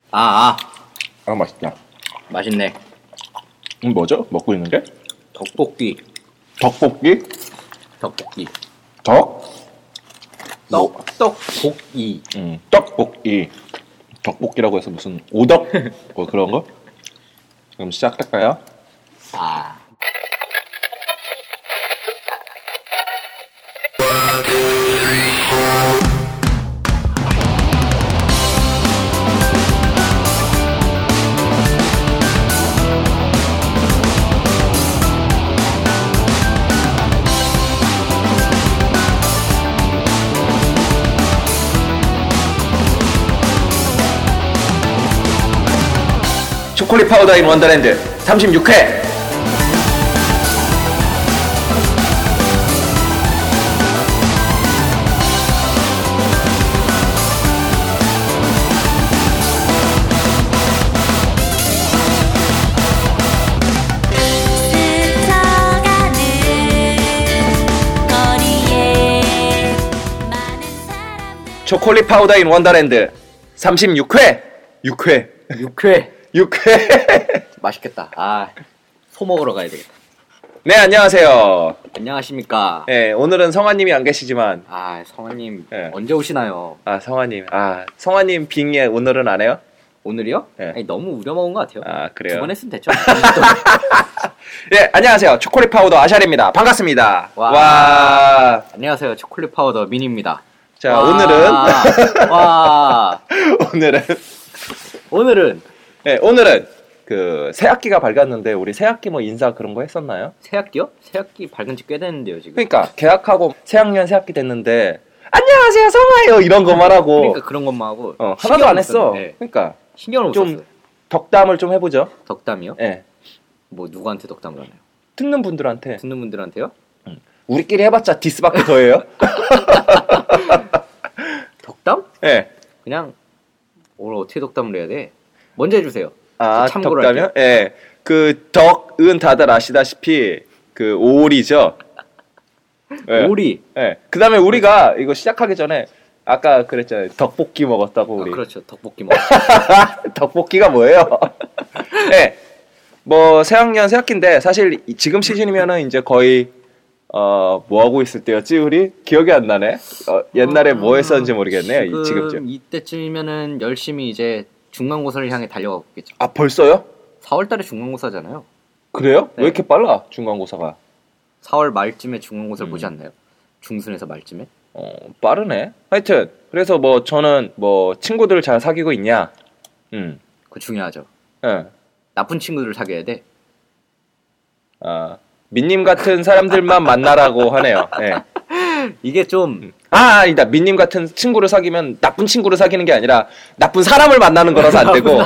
맛있다. 맛있네. 뭐죠? 먹고 있는 게? 떡볶이. 떡볶이? 떡볶이. 떡볶이. 떡볶이. 떡볶이라고 해서 무슨 오덕? 뭐 그런 거? 그럼 시작할까요? 초콜릿 파우더인 원더랜드 36회. 초콜릿 파우더인 원더랜드 36회. 6회. 맛있겠다. 소 먹으러 가야 되겠다. 네, 안녕하세요. 안녕하십니까. 네, 오늘은 성화님이 안 계시지만. 성화님, 네. 언제 오시나요? 성화님. 성화님 빙의 오늘은 안 해요? 오늘이요? 네. 아니, 너무 우려먹은 것 같아요. 그래요? 2번 했으면 됐죠. 네, 안녕하세요. 초콜릿 파우더 아샬입니다. 반갑습니다. 와. 안녕하세요. 초콜릿 파우더 민입니다. 자, 오늘은 그 새학기가 밝았는데 우리 새학기 뭐 인사 그런 거 했었나요? 새학기요? 새학기 밝은 지 꽤 됐는데요, 지금. 그러니까 개학하고 새학년 새학기 됐는데 안녕하세요, 성화예요 이런 것만 하고. 그러니까 그런 것만 하고. 하나도 안 했어. 네. 그러니까 신경을 못 좀 썼어요. 덕담을 좀 해보죠. 덕담이요? 네. 뭐 누구한테 덕담을 하나요? 듣는 분들한테. 듣는 분들한테요? 우리끼리 해봤자 디스밖에 더해요. 덕담? 네. 그냥 오늘 어떻게 덕담을 해야 돼? 먼저 해주세요. 덕담이요? 예. 그 덕은 다들 아시다시피 그 오리죠. 예. 오리. 예. 그다음에 우리가 이거 시작하기 전에 아까 그랬잖아요. 떡볶이 먹었다고 우리. 그렇죠. 떡볶이 먹었어. 떡볶이가 뭐예요? 예. 뭐 새학년 새학기인데 사실 지금 시즌이면은 이제 거의 뭐 하고 있을 때였지 우리? 기억이 안 나네. 옛날에 뭐 했었는지 모르겠네요. 지금쯤. 이때쯤이면은 열심히 이제 중간고사를 향해 달려가고 있겠죠. 벌써요? 4월달에 중간고사잖아요. 그래요? 네. 왜 이렇게 빨라? 중간고사가. 4월 말쯤에 중간고사를 보지 않나요? 중순에서 말쯤에? 빠르네. 하여튼 그래서 뭐 저는 뭐 친구들 잘 사귀고 있냐? 그거 중요하죠. 예. 나쁜 친구들을 사귀어야 돼. 민님 같은 사람들만 만나라고 하네요. 네. 이게 좀 아니다. 민님 같은 친구를 사귀면 나쁜 친구를 사귀는 게 아니라 나쁜 사람을 만나는 거라서 안 되고.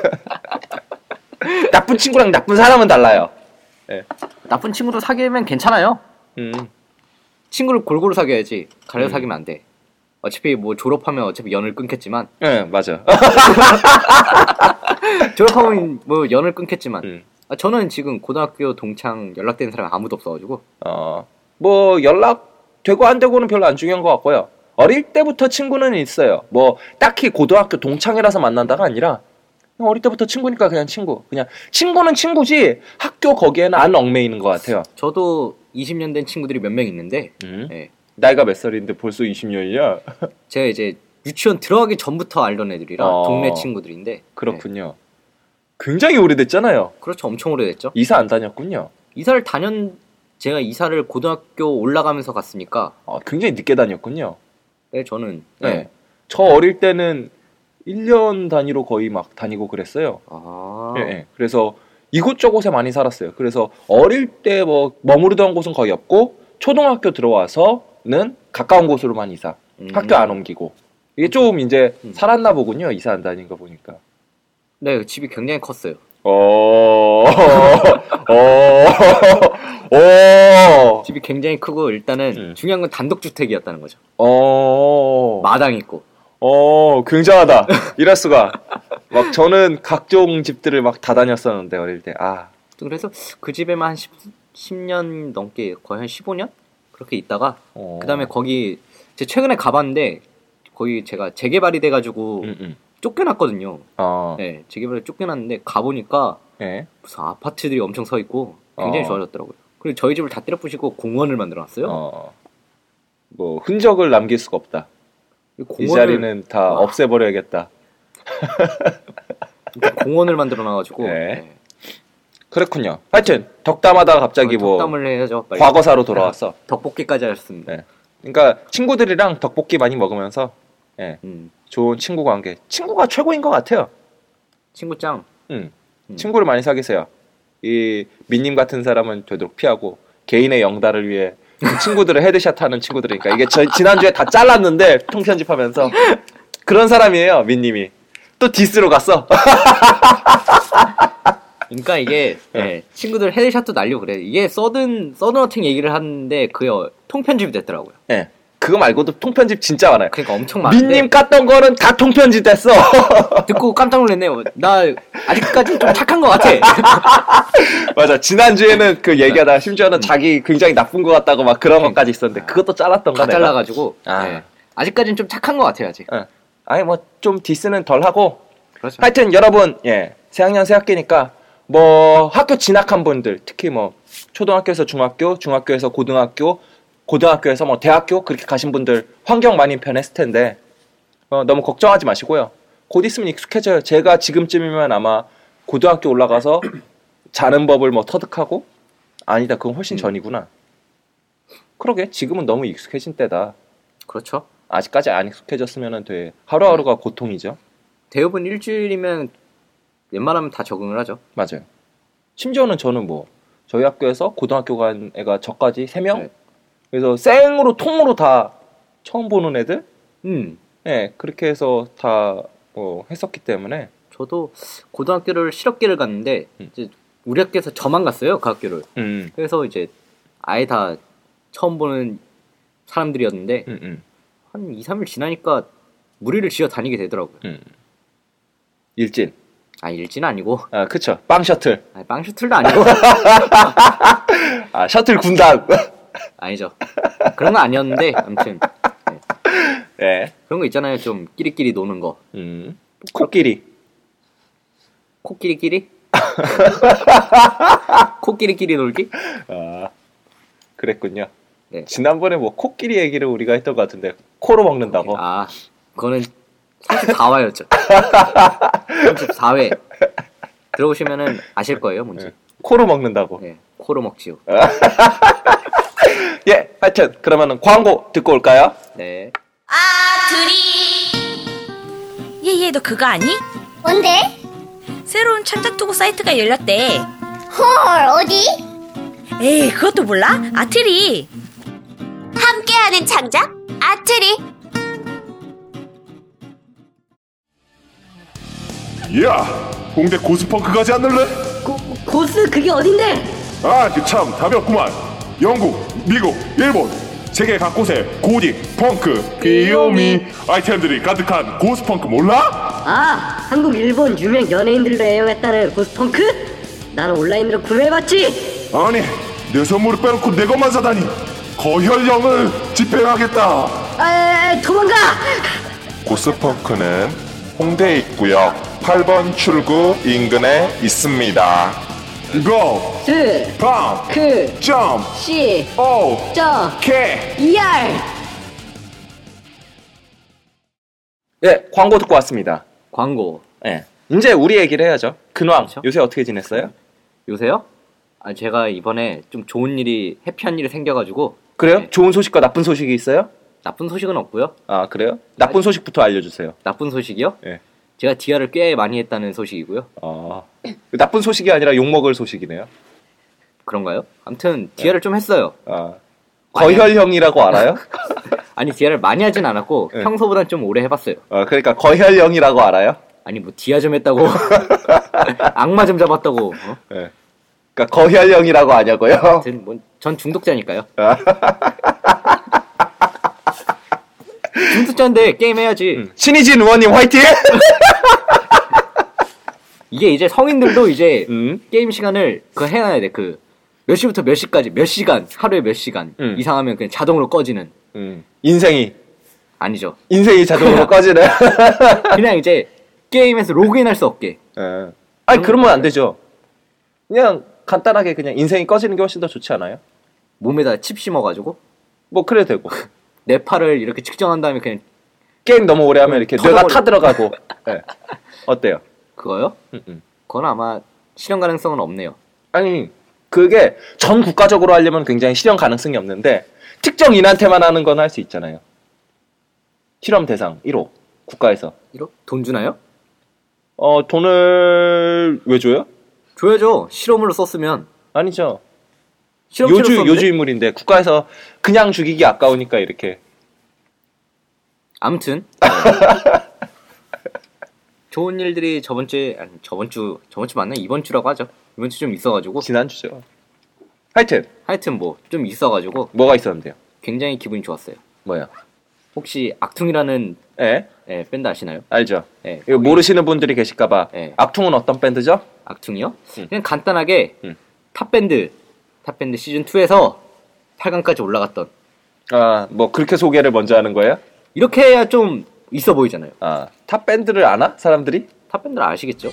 나쁜 친구랑 나쁜 사람은 달라요. 네. 나쁜 친구도 사귀면 괜찮아요. 친구를 골고루 사귀어야지. 가려 사귀면 안 돼. 어차피 뭐 졸업하면 어차피 연을 끊겠지만. 네, 맞아. 졸업하면 뭐 연을 끊겠지만. 저는 지금 고등학교 동창 연락되는 사람이 아무도 없어가지고. 뭐 연락되고 안 되고는 별로 안 중요한 것 같고요. 어릴 때부터 친구는 있어요. 뭐 딱히 고등학교 동창이라서 만난다가 아니라 그냥 어릴 때부터 친구니까 그냥 친구. 그냥 친구는 친구지 학교 거기에는 안 얽매이는 것 같아요. 저도 20년 된 친구들이 몇 명 있는데 네. 나이가 몇 살인데 벌써 20년이야? 제가 이제 유치원 들어가기 전부터 알던 애들이라 동네 친구들인데. 그렇군요. 네. 굉장히 오래됐잖아요. 그렇죠. 엄청 오래됐죠. 이사 안 다녔군요. 제가 이사를 고등학교 올라가면서 갔으니까. 굉장히 늦게 다녔군요. 네, 저는. 네. 저 어릴 때는 1년 단위로 거의 막 다니고 그랬어요. 네. 그래서 이곳저곳에 많이 살았어요. 그래서 어릴 때 뭐 머무르던 곳은 거의 없고 초등학교 들어와서는 가까운 곳으로만 이사. 학교 안 옮기고. 이게 좀 이제 살았나 보군요. 이사 안 다닌 거 보니까. 네, 집이 굉장히 컸어요. 집이 굉장히 크고 일단은 중요한 건 단독주택이었다는 거죠. 마당 있고. 굉장하다. 이럴 수가. 막 저는 각종 집들을 막 다 다녔었는데 어릴 때. 그래서 그 집에만 한 10년 넘게 거의 한 15년 그렇게 있다가 그다음에 거기 최근에 가봤는데 거기 제가 재개발이 돼가지고 쫓겨났거든요. 네, 재개발에 쫓겨났는데 가보니까 무슨 아파트들이 엄청 서 있고 굉장히 좋아졌더라고요. 그리고 저희 집을 다 때려 부시고 공원을 만들어놨어요. 뭐 흔적을 남길 수가 없다. 이 자리는 다 없애버려야겠다. 공원을 만들어놔가지고. 네. 그렇군요. 하여튼 덕담하다가 갑자기 덕담을 해야죠. 빨리. 과거사로 돌아왔어. 덕볶이까지 하셨습니다. 네. 그러니까 친구들이랑 덕볶이 많이 먹으면서 좋은 친구 관계. 친구가 최고인 것 같아요. 친구 짱. 친구를 많이 사귀세요. 이 민님 같은 사람은 되도록 피하고 개인의 영달을 위해 친구들을 헤드샷 하는 친구들이니까 이게 지난주에 다 잘랐는데 통편집하면서 그런 사람이에요. 민님이 또 디스로 갔어. 그러니까 이게 친구들 헤드샷도 날리고 그래. 이게 서든어택 얘기를 하는데 그게 통편집이 됐더라고요. 네. 그거 말고도 통편집 진짜 많아요. 그러니까 엄청 많은데 민님 깠던 거는 다 통편집 됐어. 듣고 깜짝 놀랐네요. 나 아직까지 좀 착한 것 같아. 맞아. 지난주에는 그 얘기하다 심지어는 자기 굉장히 나쁜 것 같다고 막 그런 것까지 있었는데 그것도 잘랐던 거 다 잘라가지고 아직까지는 좀 착한 것 같아요. 아직. 아니 뭐 좀 디스는 덜 하고. 그렇죠. 하여튼 여러분 새학년 새학기니까 뭐 학교 진학한 분들 특히 뭐 초등학교에서 중학교, 중학교에서 고등학교, 고등학교에서 뭐 대학교 그렇게 가신 분들 환경 많이 변했을 텐데 너무 걱정하지 마시고요. 곧 있으면 익숙해져요. 제가 지금쯤이면 아마 고등학교 올라가서 자는 법을 뭐 터득하고 아니다 그건 훨씬 전이구나. 그러게 지금은 너무 익숙해진 때다. 그렇죠. 아직까지 안 익숙해졌으면 돼. 하루하루가 고통이죠. 대부분 일주일이면 웬만하면 다 적응을 하죠. 맞아요. 심지어는 저는 뭐 저희 학교에서 고등학교 간 애가 저까지 3명? 그래서 생으로 통으로 다 처음 보는 애들? 그렇게 해서 다 했었기 때문에 저도 고등학교를 실업계를 갔는데 이제 우리 학교에서 저만 갔어요. 그 학교를. 그래서 이제 아예 다 처음 보는 사람들이었는데 한 2, 3일 지나니까 무리를 지어 다니게 되더라고요. 일진. 일진은 아니고. 그쵸. 빵 셔틀. 빵 셔틀도 아니고. 셔틀 군단. 아니죠. 그런 거 아니었는데, 아무튼. 네. 그런 거 있잖아요. 좀 끼리끼리 노는 거. 코끼리. 코끼리끼리? 코끼리끼리 놀기? 그랬군요. 네. 지난번에 뭐 코끼리 얘기를 우리가 했던 것 같은데 코로 먹는다고. 그거는 34화였죠. 34회 들어오시면은 아실 거예요, 뭔지. 코로 먹는다고. 네, 코로 먹지요. 하여튼 그러면은 광고 듣고 올까요? 네. 얘 너 그거 아니? 뭔데? 새로운 창작투고 사이트가 열렸대. 헐, 어디? 에이, 그것도 몰라? 아트리. 함께하는 창작 아트리. 야, 홍대 고스펑크 가지 않을래? 고스 그게 어딘데? 참 답이 없구만. 영국, 미국, 일본 세계 각곳에 고딕, 펑크, 귀요미 아이템들이 가득한 고스펑크 몰라? 한국, 일본 유명 연예인들도 애용했다는 고스펑크? 나는 온라인으로 구매해봤지. 아니, 내 선물을 빼놓고 내 것만 사다니. 거혈령을 집행하겠다. 도망가! 고스펑크는 홍대 입구역 8번 출구 인근에 있습니다. 고! 스! 펑! 크! 점! 시! 오! 저! 케! 이알! 광고 듣고 왔습니다. 광고. 이제 우리 얘기를 해야죠. 근황. 그렇죠? 요새 어떻게 지냈어요? 요새요? 제가 이번에 좀 좋은 일이, 해피한 일이 생겨가지고. 그래요? 좋은 소식과 나쁜 소식이 있어요? 나쁜 소식은 없고요. 그래요? 나쁜 소식부터 알려주세요. 나쁜 소식이요? 제가 디아를 꽤 많이 했다는 소식이고요. 나쁜 소식이 아니라 욕먹을 소식이네요. 그런가요? 아무튼 디아를 좀 했어요. 거혈형이라고 알아요? 아니, 디아를 많이 하진 않았고 평소보단 좀 오래 해봤어요. 그러니까 거혈형이라고 알아요? 아니, 뭐 디아 좀 했다고 악마 좀 잡았다고. 그러니까 거혈형이라고 하냐고요? 아무튼 전 중독자니까요. 중독자인데 게임 해야지. 신이진 의원님 화이팅! 이게 이제 성인들도 이제 게임 시간을 해놔야 돼. 몇 시부터 몇 시까지 몇 시간, 하루에 몇 시간 이상하면 그냥 자동으로 꺼지는. 인생이 아니죠. 인생이 자동으로 꺼지네. 그냥 이제 게임에서 로그인할 수 없게. 예. 아니 그러면 안 되죠. 그냥 간단하게 그냥 인생이 꺼지는 게 훨씬 더 좋지 않아요? 몸에다 칩 심어가지고 뭐 그래도 되고 내 팔을 이렇게 측정한 다음에 그냥 게임 너무 오래 하면 이렇게 뇌가 타 들어가고. 네. 어때요? 그거요? 그건 아마 실현 가능성은 없네요. 아니 그게 전 국가적으로 하려면 굉장히 실현 가능성이 없는데 특정 인한테만 하는 건 할 수 있잖아요. 실험 대상 1호 국가에서 1호? 돈 주나요? 돈을 왜 줘요? 줘야죠. 실험으로 썼으면. 아니죠. 요주 인물인데 국가에서 그냥 죽이기 아까우니까 이렇게. 아무튼 좋은 일들이 저번 주 맞나? 이번 주라고 하죠. 이번 주 좀 있어가지고. 지난주죠. 하여튼 뭐 좀 있어가지고. 뭐가 있었는데요? 굉장히 기분이 좋았어요. 뭐야? 혹시 악퉁이라는 밴드 아시나요? 알죠. 이거 모르시는 분들이 계실까봐. 악퉁은 어떤 밴드죠? 악퉁이요? 그냥 간단하게 탑밴드 시즌 2에서 8강까지 올라갔던. 뭐 그렇게 소개를 먼저 하는 거예요? 이렇게 해야 좀 있어 보이잖아요. 탑밴드를 아나? 사람들이? 탑밴드를 아시겠죠?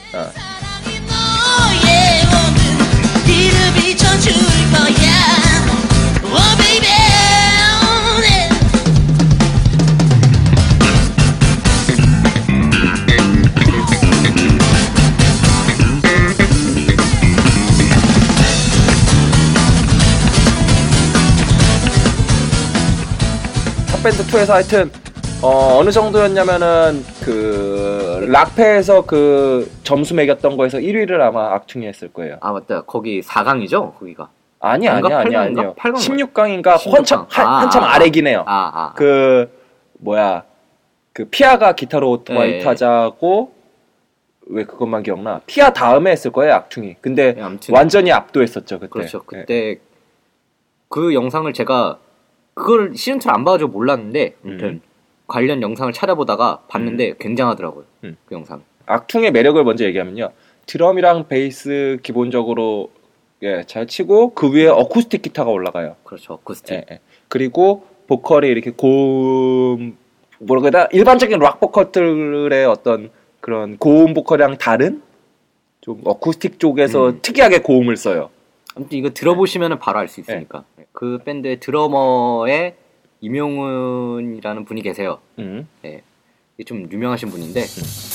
밴드 2에서 하여튼 어느 정도였냐면은 그 락페에서 그 점수 매겼던 거에서 1위를 아마 악퉁이 했을 거예요. 아 맞다. 거기 4강이죠? 거기가. 아니요. 16강인가 16강. 한참 아래긴 해요. 그 뭐야 그 피아가 기타로 오토바이 타자고 왜 그것만 기억나? 피아 다음에 했을 거예요 악퉁이. 근데 완전히 압도했었죠 그때. 그렇죠. 그때 그 영상을 제가 그걸 시즌2를 안 봐가지고 몰랐는데 아무튼 관련 영상을 찾아보다가 봤는데 굉장하더라고요. 그 영상. 악퉁의 매력을 먼저 얘기하면요. 드럼이랑 베이스 기본적으로 잘 치고 그 위에 어쿠스틱 기타가 올라가요. 그렇죠. 어쿠스틱. 그리고 보컬이 이렇게 고음 뭐랄까 해야 일반적인 락 보컬들의 어떤 그런 고음 보컬이랑 다른 좀 어쿠스틱 쪽에서 특이하게 고음을 써요. 아무튼 이거 들어보시면 바로 알 수 있으니까. 그 밴드의 드러머에 이명훈이라는 분이 계세요. 이게 좀 유명하신 분인데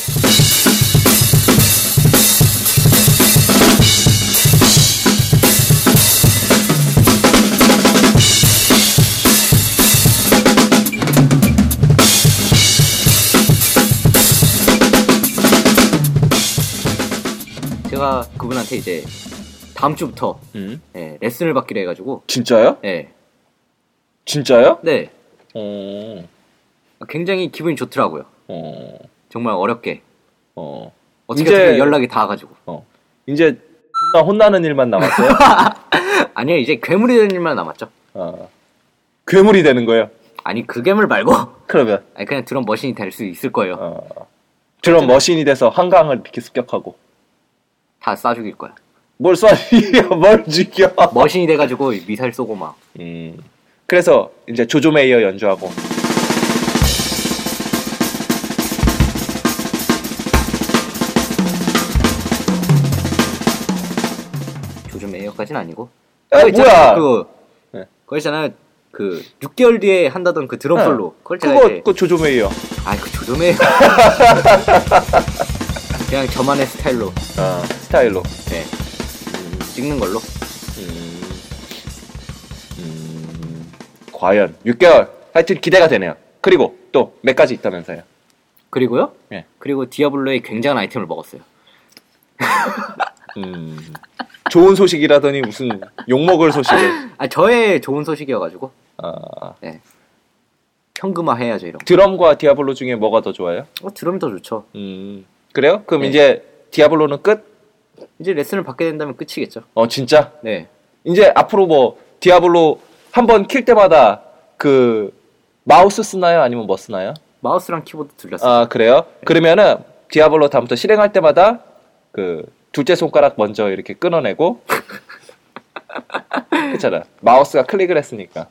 제가 그분한테 이제 다음 주부터 레슨을 받기로 해가지고. 진짜요? 네. 진짜요? 네. 굉장히 기분이 좋더라고요. 정말 어렵게. 어떻게 연락이 닿아가지고. 이제 존나 혼나는 일만 남았어요? 아니요, 이제 괴물이 되는 일만 남았죠. 괴물이 되는 거예요? 아니, 그 괴물 말고. 그러면? 아니, 그냥 드럼 머신이 될 수 있을 거예요. 드럼 머신이 돼서 한강을 이렇게 습격하고. 다 쏴 죽일 거야. 뭘 쏴? 뭘 죽여? 머신이 돼가지고 미사일 쏘고 막. 그래서 이제 조조 메이어 연주하고. 조조 메이어까지는 아니고. 뭐야? 그거 있잖아요. 그 6개월 뒤에 한다던 그 드럼 솔로. 그거 조조 메이어. 그 조조 메이어. 그냥 저만의 스타일로. 스타일로. 네. 찍는 걸로. 과연 6개월. 하여튼 기대가 되네요. 그리고 또 몇 가지 있다면서요. 그리고요? 네. 그리고 디아블로의 굉장한 아이템을 먹었어요. 좋은 소식이라더니 무슨 욕먹을 소식을. 저의 좋은 소식이어가지고. 네. 현금화 해야죠, 이런 거. 드럼과 디아블로 중에 뭐가 더 좋아요? 드럼이 더 좋죠. 그래요? 그럼 이제 디아블로는 끝? 이제 레슨을 받게 된다면 끝이겠죠. 진짜? 네. 이제 앞으로 뭐 디아블로 한번 킬 때마다 그 마우스 쓰나요? 아니면 뭐 쓰나요? 마우스랑 키보드 들렸어요. 그래요? 네. 그러면은 디아블로 다음부터 실행할 때마다 그 둘째 손가락 먼저 이렇게 끊어내고 그렇잖아. 마우스가 클릭을 했으니까.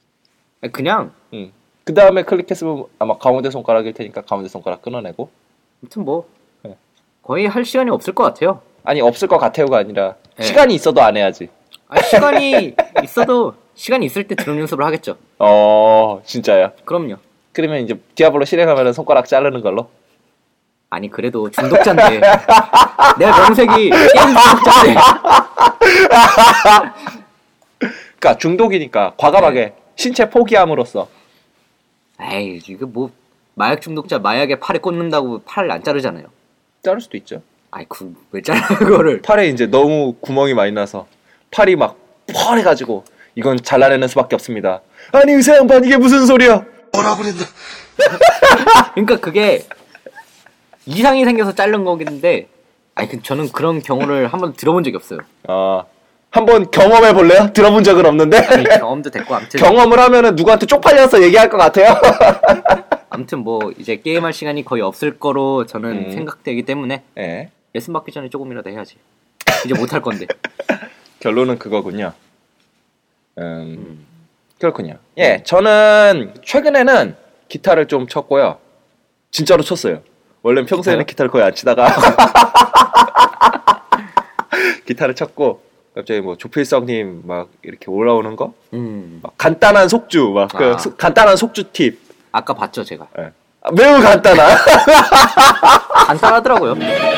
그냥 그 다음에 클릭했으면 아마 가운데 손가락일 테니까 가운데 손가락 끊어내고 아무튼 뭐 거의 할 시간이 없을 것 같아요. 아니 없을 것 같아요가 아니라 시간이 있어도 안 해야지. 시간이 있어도 시간이 있을 때 드럼 연습을 하겠죠. 진짜요? 그럼요. 그러면 이제 디아블로 실행하면 손가락 자르는 걸로? 아니 그래도 중독자인데 내가 명색이 게임 중독자인데 그러니까 중독이니까 과감하게 신체 포기함으로써 에이 이거 뭐 마약 중독자 마약에 팔에 꽂는다고 팔을 안 자르잖아요. 자를 수도 있죠. 아이 왜 잘라 그거를. 팔에 이제 너무 구멍이 많이 나서 팔이 막 펄해가지고 이건 잘라내는 수밖에 없습니다. 아니 의사 양반 이게 무슨 소리야? 몰아버린다. 그러니까 그게 이상이 생겨서 자른 거긴데 저는 그런 경우를 한번 들어본 적이 없어요. 한번 경험해 볼래요? 들어본 적은 없는데. 아니, 경험도 됐고 아무튼 경험을 하면은 누구한테 쪽팔려서 얘기할 것 같아요. 아무튼 뭐 이제 게임할 시간이 거의 없을 거로 저는 생각되기 때문에 레슨 받기 전에 조금이라도 해야지. 이제 못할 건데. 결론은 그거군요. 그렇군요. 예, 저는 최근에는 기타를 좀 쳤고요. 진짜로 쳤어요. 원래는 평소에는 기타를 거의 안 치다가 기타를 쳤고 갑자기 뭐 조필성님 막 이렇게 올라오는 거, 막 간단한 속주, 막 그 간단한 속주 팁. 아까 봤죠 제가. 네. 매우 간단한. 간단하더라고요.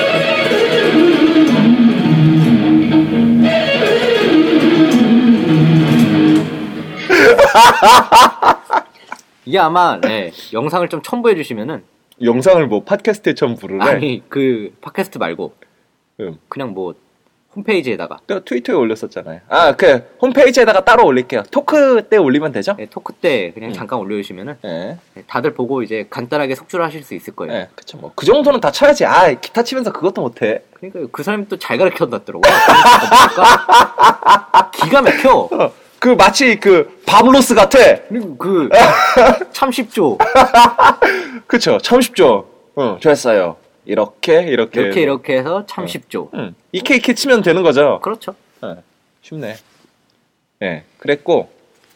이게 아마 영상을 좀 첨부해 주시면은. 영상을 뭐 팟캐스트에 첨부를 해? 아니 그 팟캐스트 말고 그냥 뭐 홈페이지에다가. 트위터에 올렸었잖아요. 그 홈페이지에다가 따로 올릴게요. 토크 때 올리면 되죠? 네, 토크 때 그냥 잠깐 올려주시면은 다들 보고 이제 간단하게 속주를 하실 수 있을 거예요. 네, 그쵸. 뭐 그 정도는 다 쳐야지. 기타 치면서 그것도 못해. 그러니까 그 사람이 또 잘 가르쳐놨더라고요. 기가 막혀. 그 마치 그 바블로스 같아. 그리고 참 쉽죠. 그쵸. 참 쉽죠. 좋았어요. 이렇게 해서 참 쉽죠. 이렇게 치면 되는 거죠. 그렇죠. 쉽네. 네, 그랬고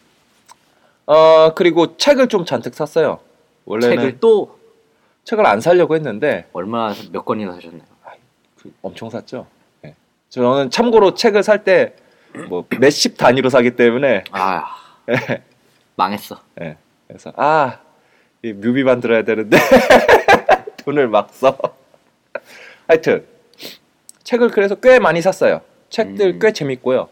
그리고 책을 좀 잔뜩 샀어요. 원래는 책을 안 사려고 했는데 몇 권이나 사셨나요? 엄청 샀죠. 네. 저는 참고로 책을 살 때 뭐 몇십 단위로 사기 때문에 네. 망했어. 네. 그래서 이 뮤비 만들어야 되는데 돈을 막 써. 하여튼 책을 그래서 꽤 많이 샀어요. 책들 꽤 재밌고요.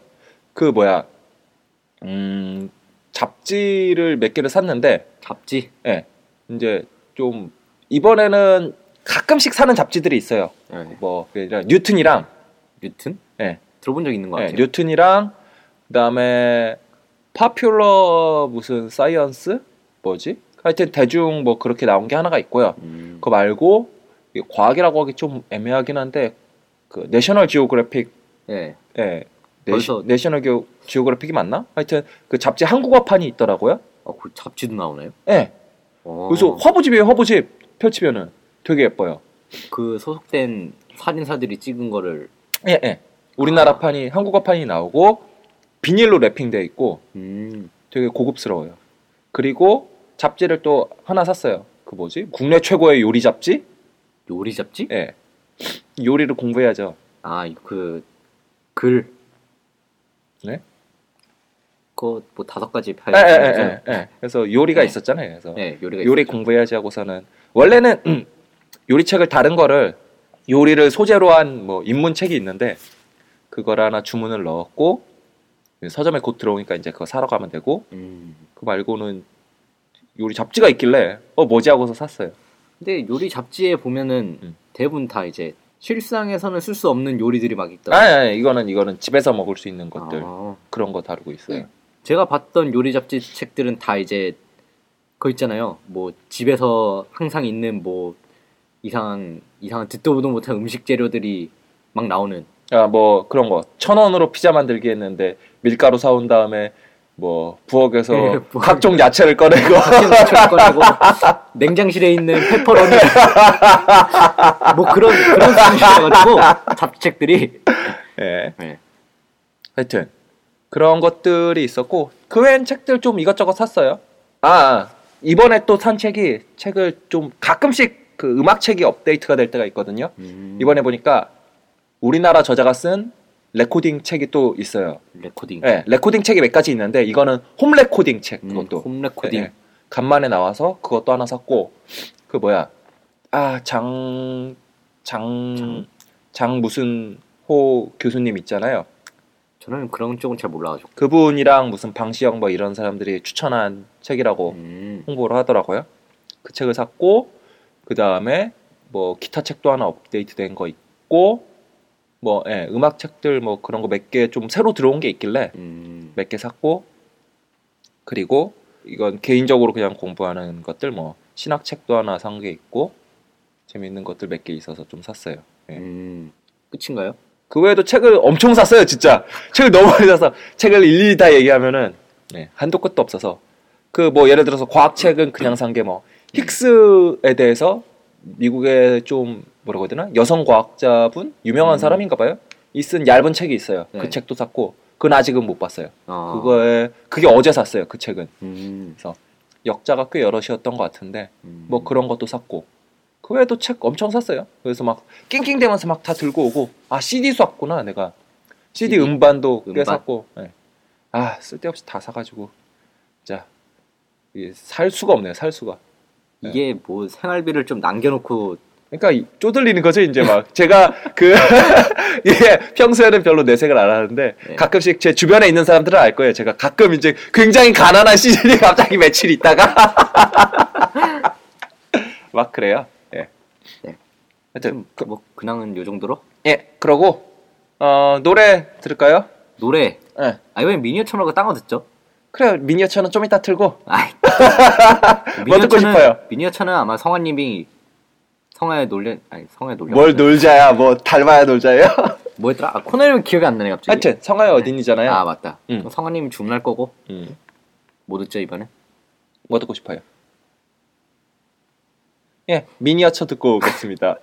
잡지를 몇 개를 샀는데 잡지? 네. 이제 좀 이번에는 가끔씩 사는 잡지들이 있어요. 뭐 뉴튼이랑 뉴튼? 네. 들어본 적 있는 것 같아요. 뉴튼이랑 그다음에 파퓰러 무슨 사이언스 뭐지? 하여튼 대중 뭐 그렇게 나온 게 하나가 있고요. 그거 말고 과학이라고 하기 좀 애매하긴 한데 그 내셔널 지오그래픽 내셔널 지오그래픽이 맞나? 하여튼 그 잡지 한국어판이 있더라고요. 그 잡지도 나오나요? 네. 그래서 화보집이에요. 화보집 펼치면은 되게 예뻐요. 그 소속된 사진사들이 찍은 거를 우리나라 판이 한국어판이 나오고 비닐로 랩핑되어 있고 되게 고급스러워요. 그리고 잡지를 또 하나 샀어요. 그 뭐지? 국내 최고의 요리 잡지? 요리 잡지? 네. 요리를 공부해야죠. 글. 네? 그거 뭐 5가지 그래서 요리가 있었잖아요. 그래서 요리 있었죠. 공부해야지 하고서는 원래는 요리책을 다른 거를 요리를 소재로 한 뭐 입문책이 있는데 그걸 하나 주문을 넣었고 서점에 곧 들어오니까 이제 그거 사러 가면 되고 그 말고는 요리 잡지가 있길래 뭐지 하고서 샀어요. 근데 요리 잡지에 보면은 대부분 다 이제 실상에서는 쓸 수 없는 요리들이 막 있더라고요. 이거는 집에서 먹을 수 있는 것들 그런 거 다루고 있어요. 제가 봤던 요리 잡지 책들은 다 이제 그거 있잖아요. 뭐 집에서 항상 있는 뭐 이상한 듣도 보도 못한 음식 재료들이 막 나오는. 뭐 그런 거 1,000원으로 피자 만들기 했는데 밀가루 사온 다음에 뭐 부엌에서 각종 야채를 꺼내고 냉장실에 있는 페퍼로니 뭐 그런 식이어가지고 잡지책들이 하여튼 그런 것들이 있었고 그 외엔 책들 좀 이것저것 샀어요. 이번에 또 산 책을 좀 가끔씩 그 음악책이 업데이트가 될 때가 있거든요. 이번에 보니까 우리나라 저자가 쓴 레코딩 책이 또 있어요. 레코딩. 네, 레코딩 책이 몇 가지 있는데 이거는 홈 레코딩 책 그것도. 홈 레코딩. 네, 간만에 나와서 그것도 하나 샀고 그 뭐야? 장 무슨 호 교수님 있잖아요. 저는 그런 쪽은 잘 몰라가지고. 그분이랑 무슨 방시영 뭐 이런 사람들이 추천한 책이라고 홍보를 하더라고요. 그 책을 샀고 그 다음에 뭐 기타 책도 하나 업데이트된 거 있고 뭐 음악 책들 뭐 그런 거 몇 개 좀 새로 들어온 게 있길래 몇 개 샀고 그리고 이건 개인적으로 그냥 공부하는 것들 뭐 신학 책도 하나 산 게 있고 재밌는 것들 몇 개 있어서 좀 샀어요. 끝인가요? 그 외에도 책을 엄청 샀어요, 진짜. 책을 너무 많이 사서 책을 일일이 다 얘기하면은 한도 끝도 없어서 그 뭐 예를 들어서 과학책은 그냥 산 게 뭐 힉스에 대해서 미국의 좀 뭐라고 해야 되나 여성 과학자분 유명한 사람인가 봐요. 이 쓴 얇은 책이 있어요. 그 책도 샀고 그건 아직은 못 봤어요. 그게 어제 샀어요, 그 책은. 그래서 역자가 꽤 여럿이었던 것 같은데 뭐 그런 것도 샀고 그 외에도 책 엄청 샀어요. 그래서 막 낑낑대면서 막 다 들고 오고 CD 샀구나 내가. CD 음반도 꽤 샀고 쓸데없이 다 사가지고 진짜 이게 살 수가 없네요. 살 수가. 이게 뭐 생활비를 좀 남겨놓고 그러니까 쪼들리는 거죠 이제 막 제가 평소에는 별로 내색을 안 하는데 가끔씩 제 주변에 있는 사람들은 알 거예요. 제가 가끔 이제 굉장히 가난한 시즌이 갑자기 며칠 있다가 막 그래요. 하여튼 뭐 근황은 요 정도로? 그러고 노래 들을까요? 노래? 이번엔 미니어처너가 딴 거 듣죠? 그래요. 미니어처는 좀 이따 틀고 뭐 듣고 싶어요? 미니어처는 아마 성화님이 성화에 놀려 뭘 놀자야 뭐 닮아야 놀자예요? 뭐였더라? 코너 이름 기억이 안 나네 갑자기. 하여튼 성화의 어딘이잖아요. 맞다. 성화님이 주문할 거고 뭐 듣죠 이번에? 뭐 듣고 싶어요? 미니어처 듣고 오겠습니다.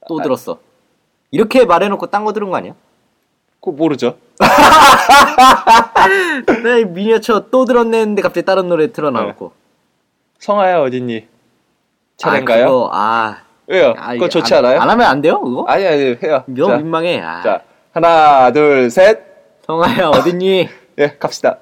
또 들었어. 이렇게 말해놓고 딴 거 들은 거 아니야? 그거 모르죠. 네, 미니어처 또 들었네 했는데 갑자기 다른 노래 틀어놔놓고. 성아야 어딨니? 차례인가요? 왜요? 그거 좋지 않아요? 안 하면 안 돼요 그거? 아니 해요. 너무 민망해. 자 하나 둘 셋. 성아야 어딨니? 예 갑시다.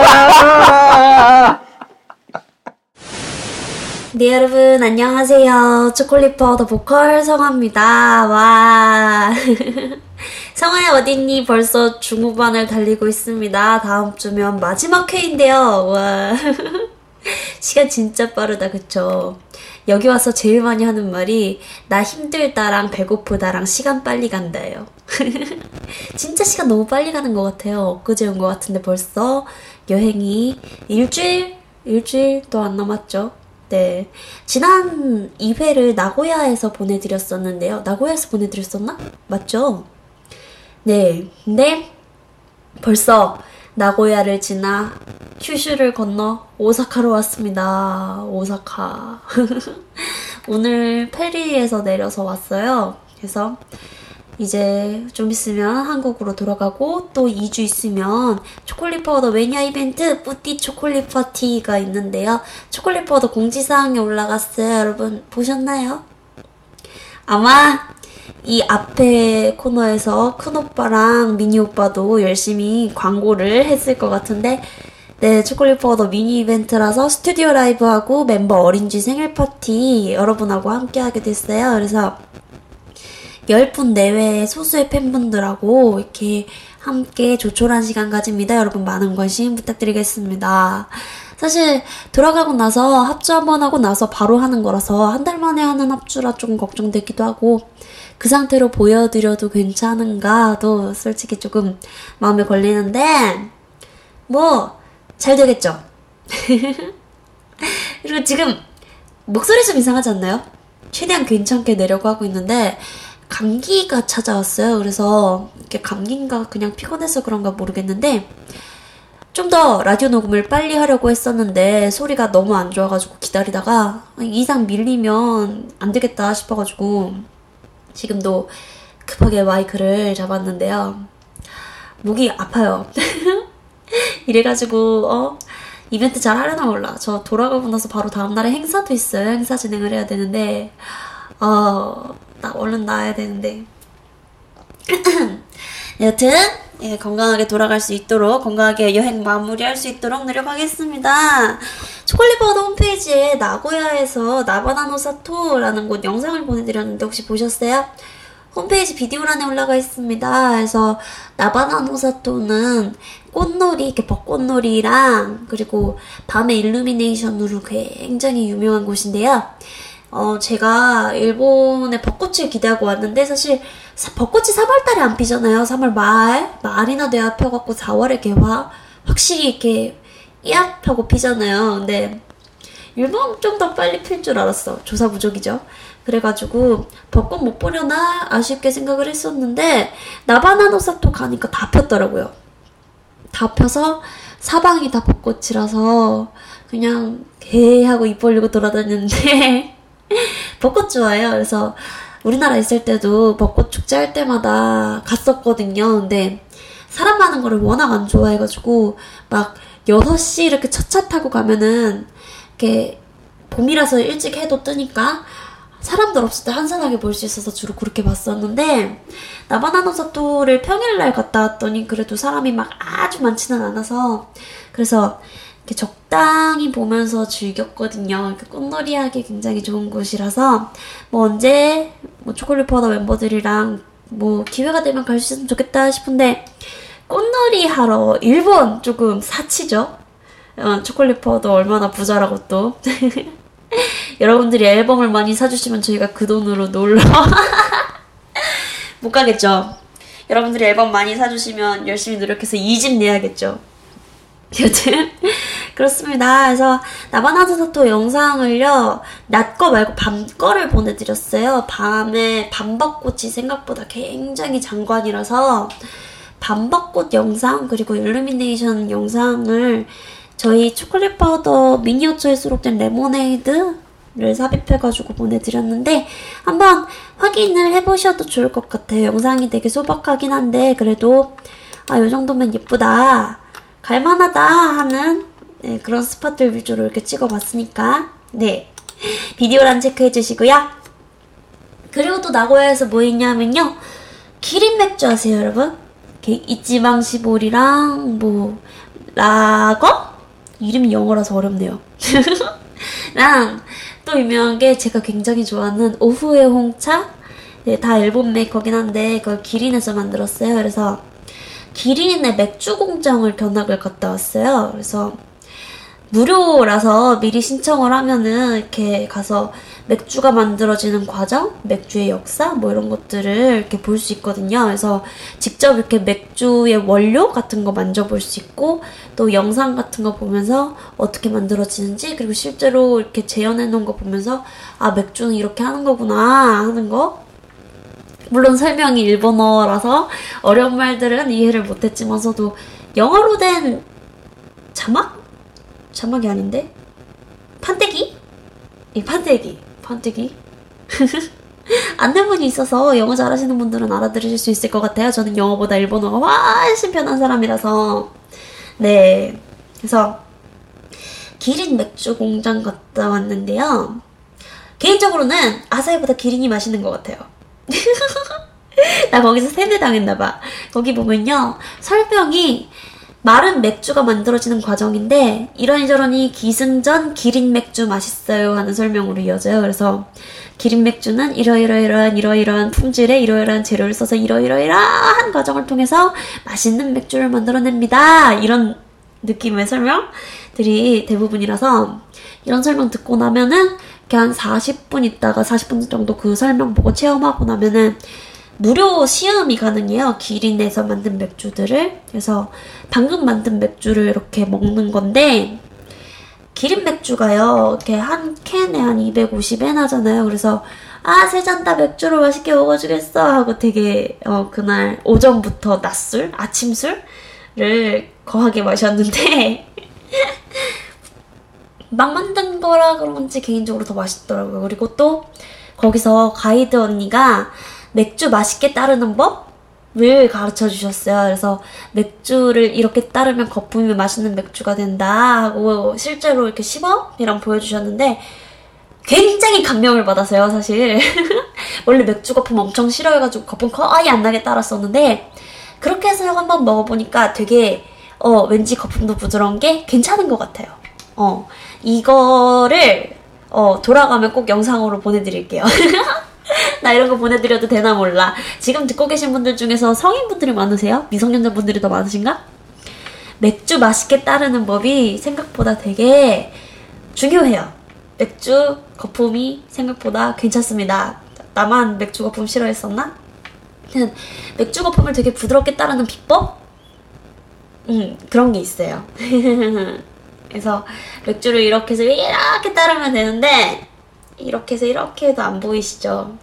네 여러분 안녕하세요. 초콜릿 파우더 보컬 성아입니다. 와 성아야 어딨니? 벌써 중후반을 달리고 있습니다. 다음 주면 마지막 회인데요. 와 시간 진짜 빠르다 그쵸? 여기 와서 제일 많이 하는 말이 나 힘들다랑 배고프다랑 시간 빨리 간다예요. 진짜 시간 너무 빨리 가는 것 같아요. 엊그제 온 것 같은데 벌써 여행이 일주일도 안 남았죠. 네, 지난 2회를 나고야에서 보내드렸었는데요. 나고야에서 보내드렸었나? 맞죠? 네, 근데 벌써 나고야를 지나 큐슈를 건너 오사카로 왔습니다. 오사카. 오늘 페리에서 내려서 왔어요. 그래서 이제 좀 있으면 한국으로 돌아가고 또 2주 있으면 초콜릿 파우더 매니아 이벤트 뿌띠 초콜릿 파티가 있는데요. 초콜릿 파우더 공지사항에 올라갔어요. 여러분 보셨나요? 아마 이 앞에 코너에서 큰오빠랑 미니오빠도 열심히 광고를 했을 것 같은데 네, 초콜릿 파우더 미니 이벤트라서 스튜디오 라이브하고 멤버 어린지 생일 파티 여러분하고 함께 하게 됐어요. 그래서 10분 내외의 소수의 팬분들하고 이렇게 함께 조촐한 시간 가집니다. 여러분 많은 관심 부탁드리겠습니다. 사실 돌아가고 나서 합주 한번 하고 나서 바로 하는 거라서 한 달 만에 하는 합주라 좀 걱정되기도 하고 그 상태로 보여드려도 괜찮은가도 솔직히 조금 마음에 걸리는데 뭐 잘 되겠죠? 그리고 지금 목소리 좀 이상하지 않나요? 최대한 괜찮게 내려고 하고 있는데 감기가 찾아왔어요. 그래서 이게 감기인가 그냥 피곤해서 그런가 모르겠는데 좀 더 라디오 녹음을 빨리 하려고 했었는데 소리가 너무 안 좋아가지고 기다리다가 이상 밀리면 안 되겠다 싶어가지고 지금도 급하게 마이크를 잡았는데요. 목이 아파요. 이래가지고 이벤트 잘 하려나 몰라. 저 돌아가고 나서 바로 다음날에 행사도 있어요. 행사 진행을 해야 되는데 나 얼른 나아야 되는데 여튼 예, 건강하게 돌아갈 수 있도록 건강하게 여행 마무리할 수 있도록 노력하겠습니다. 초콜릿 파우더 홈페이지에 나고야에서 나바나노사토라는 곳 영상을 보내드렸는데 혹시 보셨어요? 홈페이지 비디오란에 올라가 있습니다. 그래서 나바나노사토는 꽃놀이, 이렇게 벚꽃놀이랑 그리고 밤의 일루미네이션으로 굉장히 유명한 곳인데요. 제가 일본의 벚꽃을 기대하고 왔는데 사실 벚꽃이 3월달에 안 피잖아요. 3월 말이나 돼야 펴갖고 4월에 개화 확실히 이렇게 이압하고 피잖아요. 근데 일본 좀 더 빨리 필 줄 알았어. 조사 부족이죠. 그래가지고 벚꽃 못 보려나 아쉽게 생각을 했었는데 나바나노사토 가니까 다 폈더라고요. 다 펴서 사방이 다 벚꽃이라서 그냥 개하고 입 벌리고 돌아다녔는데 벚꽃 좋아해요. 그래서 우리나라 있을 때도 벚꽃 축제 할 때마다 갔었거든요. 근데 사람 많은 거를 워낙 안 좋아해가지고 막 6시 이렇게 첫 차 타고 가면은 이렇게 봄이라서 일찍 해도 뜨니까 사람들 없을 때 한산하게 볼 수 있어서 주로 그렇게 봤었는데 나바나노사토를 평일날 갔다 왔더니 그래도 사람이 막 아주 많지는 않아서 그래서 이렇게 적당히 보면서 즐겼거든요. 꽃놀이 하기 굉장히 좋은 곳이라서 뭐 언제 초콜릿 파우더 멤버들이랑 뭐 기회가 되면 갈 수 있으면 좋겠다 싶은데 꽃놀이 하러 일본 조금 사치죠. 초콜릿 파우더 얼마나 부자라고 또 여러분들이 앨범을 많이 사주시면 저희가 그 돈으로 놀러 못 가겠죠. 여러분들이 앨범 많이 사주시면 열심히 노력해서 2집 내야겠죠. 여튼 그렇습니다. 그래서 나바나노사토 영상을요 낮 거 말고 밤 거를 보내드렸어요. 밤에 밤벚꽃이 생각보다 굉장히 장관이라서 밤벚꽃 영상 그리고 일루미네이션 영상을 저희 초콜릿 파우더 미니어처에 수록된 레모네이드 삽입해가지고 보내드렸는데 한번 확인을 해보셔도 좋을 것 같아요. 영상이 되게 소박하긴 한데 그래도 요 정도면 예쁘다, 갈만하다 하는 그런 스팟들 위주로 이렇게 찍어봤으니까 비디오란 체크해주시고요. 그리고 또 나고야에서 뭐 있냐면요, 기린 맥주 아세요 여러분? 이치방시볼이랑 라거? 이름이 영어라서 어렵네요. 랑 또 유명한 게 제가 굉장히 좋아하는 오후의 홍차? 다 일본 메이커긴 한데 그걸 기린에서 만들었어요. 그래서 기린의 맥주 공장을 견학을 갔다 왔어요. 그래서 무료라서 미리 신청을 하면은 이렇게 가서 맥주가 만들어지는 과정, 맥주의 역사 이런 것들을 이렇게 볼 수 있거든요. 그래서 직접 이렇게 맥주의 원료 같은 거 만져볼 수 있고 또 영상 같은 거 보면서 어떻게 만들어지는지, 그리고 실제로 이렇게 재현해 놓은 거 보면서 맥주는 이렇게 하는 거구나 하는 거. 물론 설명이 일본어라서 어려운 말들은 이해를 못했지만서도 영어로 된 자막이 아닌데? 판때기? 판때기. 안내문이 있어서 영어 잘하시는 분들은 알아들으실 수 있을 것 같아요. 저는 영어보다 일본어가 훨씬 편한 사람이라서. 그래서 기린 맥주 공장 갔다 왔는데요. 개인적으로는 아사히보다 기린이 맛있는 것 같아요. 나 거기서 세뇌당했나봐. 거기 보면요, 설명이 마른 맥주가 만들어지는 과정인데 이러이저러니 기승전 기린 맥주 맛있어요 하는 설명으로 이어져요. 그래서 기린 맥주는 이러이러한 품질의 이러이러한 재료를 써서 이러이러한 과정을 통해서 맛있는 맥주를 만들어냅니다. 이런 느낌의 설명들이 대부분이라서 이런 설명 듣고 나면은 이렇게 한 40분 있다가 40분 정도 그 설명 보고 체험하고 나면은 무료 시음이 가능해요. 기린에서 만든 맥주들을. 그래서 방금 만든 맥주를 이렇게 먹는 건데, 기린 맥주가요, 이렇게 한 캔에 한 250엔 하잖아요. 그래서 세 잔 다 맥주로 맛있게 먹어주겠어 하고 되게 그날 오전부터 낮술, 아침술을 거하게 마셨는데 막 만든 거라 그런지 개인적으로 더 맛있더라고요. 그리고 또 거기서 가이드 언니가 맥주 맛있게 따르는 법을 가르쳐 주셨어요. 그래서 맥주를 이렇게 따르면 거품이 맛있는 맥주가 된다 하고 실제로 이렇게 시범이랑 보여주셨는데 굉장히 감명을 받았어요, 사실. 원래 맥주 거품 엄청 싫어해가지고 거품 거의 안 나게 따랐었는데 그렇게 해서 한번 먹어보니까 되게 왠지 거품도 부드러운 게 괜찮은 것 같아요. 이거를 돌아가면 꼭 영상으로 보내드릴게요. 나 이런 거 보내드려도 되나 몰라. 지금 듣고 계신 분들 중에서 성인분들이 많으세요? 미성년자분들이 더 많으신가? 맥주 맛있게 따르는 법이 생각보다 되게 중요해요. 맥주 거품이 생각보다 괜찮습니다. 나만 맥주 거품 싫어했었나? 맥주 거품을 되게 부드럽게 따르는 비법? 그런 게 있어요. 그래서 맥주를 이렇게 해서 이렇게 따르면 되는데 이렇게 해서 이렇게 해도 안 보이시죠?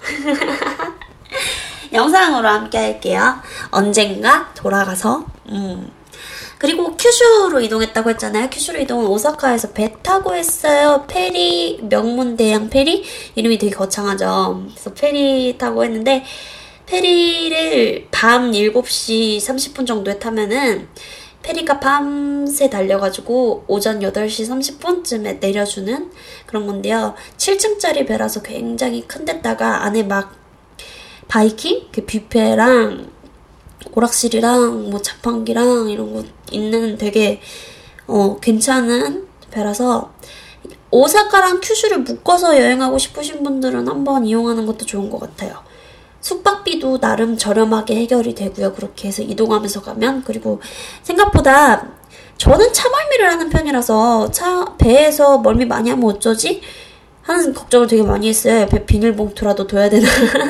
영상으로 함께 할게요. 언젠가 돌아가서. 그리고 큐슈로 이동했다고 했잖아요. 큐슈로 이동은 오사카에서 배 타고 했어요. 페리, 명문대양 페리? 이름이 되게 거창하죠. 그래서 페리 타고 했는데 페리를 밤 7시 30분 정도에 타면은 페리가 밤새 달려가지고 오전 8시 30분쯤에 내려주는 그런 건데요. 7층짜리 배라서 굉장히 큰 데다가 안에 막 바이킹? 그 뷔페랑 오락실이랑 뭐 자판기랑 이런 거 있는 되게 괜찮은 배라서 오사카랑 큐슈를 묶어서 여행하고 싶으신 분들은 한번 이용하는 것도 좋은 것 같아요. 숙박비도 나름 저렴하게 해결이 되고요. 그렇게 해서 이동하면서 가면. 그리고 생각보다 저는 차멀미를 하는 편이라서 배에서 멀미 많이 하면 어쩌지? 하는 걱정을 되게 많이 했어요. 배 비닐봉투라도 둬야 되나?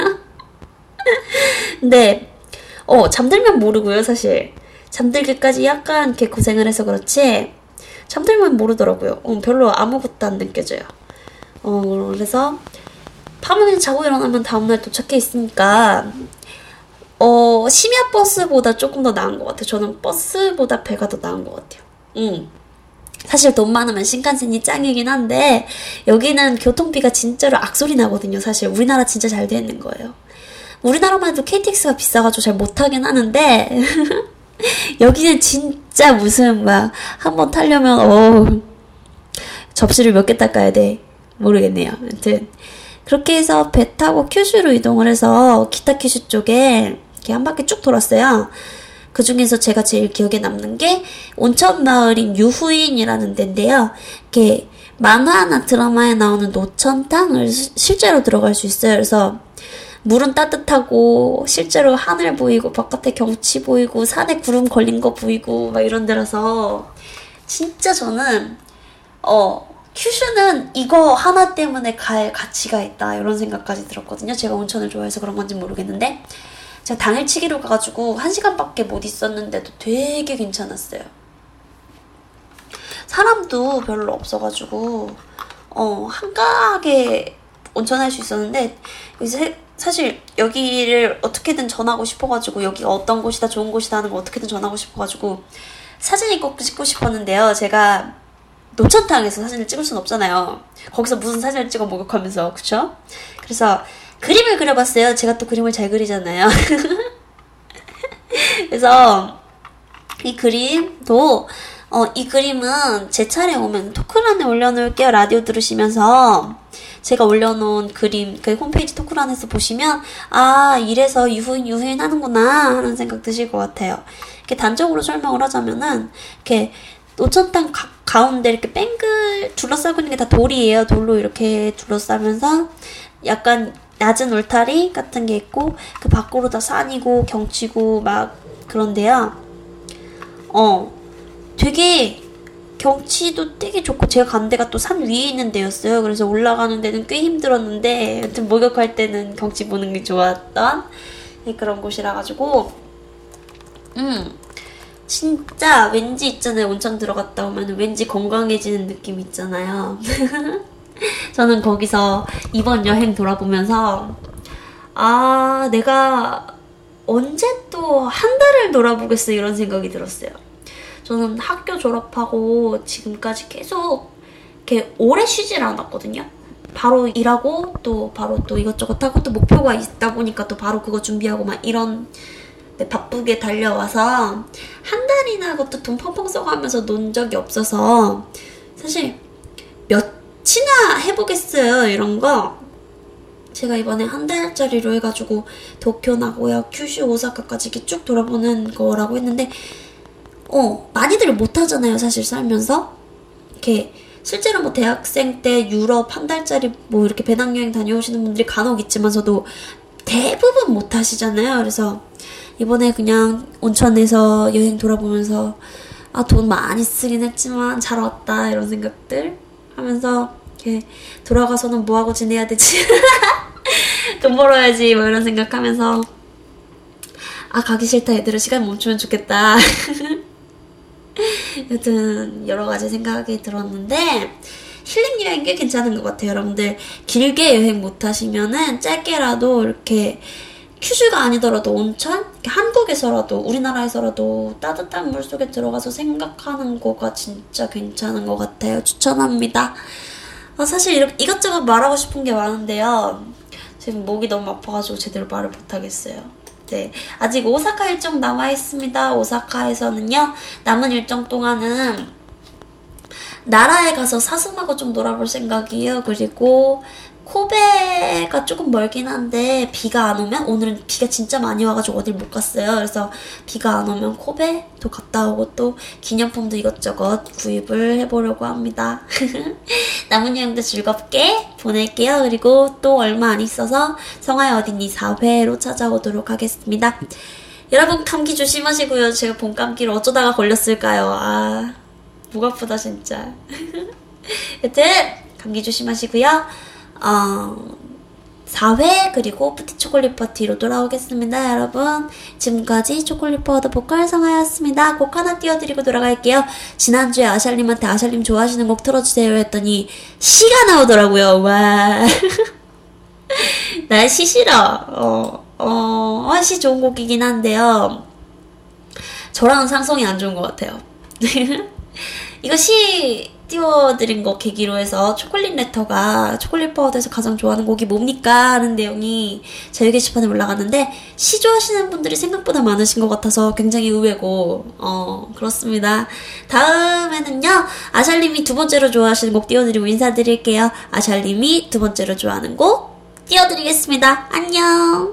근데 잠들면 모르고요. 사실 잠들기까지 약간 이렇게 고생을 해서 그렇지 잠들면 모르더라고요. 별로 아무것도 안 느껴져요. 그래서 밤에 그냥 자고 일어나면 다음날 도착해 있으니까 심야 버스보다 조금 더 나은 것 같아요. 저는 버스보다 배가 더 나은 것 같아요. 사실 돈 많으면 신칸센이 짱이긴 한데 여기는 교통비가 진짜로 악소리 나거든요. 사실 우리나라 진짜 잘 돼 있는 거예요. 우리나라만 해도 KTX가 비싸가지고 잘 못하긴 하는데 여기는 진짜 무슨 막 한번 타려면 접시를 몇 개 닦아야 돼. 모르겠네요. 아무튼 그렇게 해서 배 타고 큐슈로 이동을 해서 기타 큐슈 쪽에 이렇게 한 바퀴 쭉 돌았어요. 그 중에서 제가 제일 기억에 남는 게 온천 마을인 유후인이라는 데인데요. 이렇게 만화나 드라마에 나오는 노천탕을 실제로 들어갈 수 있어요. 그래서 물은 따뜻하고 실제로 하늘 보이고 바깥에 경치 보이고 산에 구름 걸린 거 보이고 막 이런 데라서 진짜 저는 큐슈는 이거 하나 때문에 갈 가치가 있다 이런 생각까지 들었거든요. 제가 온천을 좋아해서 그런 건지 모르겠는데 제가 당일치기로 가가지고 1시간밖에 못 있었는데도 되게 괜찮았어요. 사람도 별로 없어가지고 한가하게 온천할 수 있었는데 이제 사실 여기를 어떻게든 전하고 싶어가지고 여기가 어떤 곳이다 좋은 곳이다 하는 거 어떻게든 전하고 싶어가지고 사진이 꼭 찍고 싶었는데요. 제가 노천탕에서 사진을 찍을 순 없잖아요. 거기서 무슨 사진을 찍어 목욕하면서 그쵸? 그래서 그림을 그려봤어요. 제가 또 그림을 잘 그리잖아요. 그래서 이 그림도 이 그림은 제 차례 오면 토크란에 올려놓을게요. 라디오 들으시면서 제가 올려놓은 그림 그 홈페이지 토크란에서 보시면 이래서 유후인 하는구나 하는 생각 드실 것 같아요. 이렇게 단적으로 설명을 하자면은 이렇게 노천탕 가운데 이렇게 뱅글 둘러싸고 있는 게 다 돌이에요. 돌로 이렇게 둘러싸면서 약간 낮은 울타리 같은 게 있고 그 밖으로 다 산이고 경치고 막 그런데요. 되게 경치도 되게 좋고 제가 간 데가 또 산 위에 있는 데였어요. 그래서 올라가는 데는 꽤 힘들었는데 여튼 목욕할 때는 경치 보는 게 좋았던 그런 곳이라 가지고 진짜 왠지 있잖아요. 온천 들어갔다 오면 왠지 건강해지는 느낌 있잖아요. 저는 거기서 이번 여행 돌아보면서 내가 언제 또 한 달을 놀아보겠어 이런 생각이 들었어요. 저는 학교 졸업하고 지금까지 계속 이렇게 오래 쉬질 않았거든요. 바로 일하고 또 바로 또 이것저것 하고 또 목표가 있다 보니까 또 바로 그거 준비하고 막 이런 바쁘게 달려와서 한 달이나 그것도 돈 펑펑 써가면서 논 적이 없어서 사실 몇이나 해보겠어요 이런 거. 제가 이번에 한 달짜리로 해가지고 도쿄, 나고야, 큐슈, 오사카까지 이렇게 쭉 돌아보는 거라고 했는데 많이들 못하잖아요 사실 살면서. 이렇게 실제로 뭐 대학생 때 유럽 한 달짜리 뭐 이렇게 배낭여행 다녀오시는 분들이 간혹 있지만서도 대부분 못하시잖아요. 그래서 이번에 그냥 온천에서 여행 돌아보면서 돈 많이 쓰긴 했지만 잘 왔다 이런 생각들 하면서 이렇게 돌아가서는 뭐하고 지내야 되지? 돈 벌어야지 뭐 이런 생각하면서 가기 싫다 얘들아 시간 멈추면 좋겠다. 여튼 여러 가지 생각이 들었는데 힐링 여행 꽤 괜찮은 것 같아요. 여러분들 길게 여행 못하시면은 짧게라도 이렇게 큐슈가 아니더라도 온천? 한국에서라도 우리나라에서라도 따뜻한 물속에 들어가서 생각하는 거가 진짜 괜찮은 것 같아요. 추천합니다. 사실 이것저것 말하고 싶은 게 많은데요. 지금 목이 너무 아파가지고 제대로 말을 못하겠어요. 네, 아직 오사카 일정 남아있습니다. 오사카에서는요. 남은 일정 동안은 나라에 가서 사슴하고 좀 놀아볼 생각이에요. 그리고 코베가 조금 멀긴 한데 비가 안 오면 오늘은 비가 진짜 많이 와가지고 어딜 못 갔어요. 그래서 비가 안 오면 코베도 갔다 오고 또 기념품도 이것저것 구입을 해보려고 합니다. 남은 여행도 즐겁게 보낼게요. 그리고 또 얼마 안 있어서 성화의 어딨니 4회로 찾아오도록 하겠습니다. 여러분 감기 조심하시고요. 제가 봄 감기를 어쩌다가 걸렸을까요? 목 아프다 진짜. 여튼 감기 조심하시고요. 4회 그리고 푸티 초콜릿 파티로 돌아오겠습니다. 여러분 지금까지 초콜릿 파우더 보컬 성아였습니다. 곡 하나 띄워드리고 돌아갈게요. 지난주에 아샬님한테 아샬님 좋아하시는 곡 틀어주세요 했더니 시가 나오더라고요. 와. 나 시 싫어. 시 좋은 곡이긴 한데요. 저랑은 상성이 안 좋은 것 같아요. 이거 시 띄워드린 거 계기로 해서 초콜릿 레터가 초콜릿 파우더에서 가장 좋아하는 곡이 뭡니까? 하는 내용이 자유 게시판에 올라갔는데 시 좋아하시는 분들이 생각보다 많으신 것 같아서 굉장히 의외고 그렇습니다. 다음에는요 아샬님이 두 번째로 좋아하시는 곡 띄워드리고 인사드릴게요. 아샬님이 두 번째로 좋아하는 곡 띄워드리겠습니다. 안녕.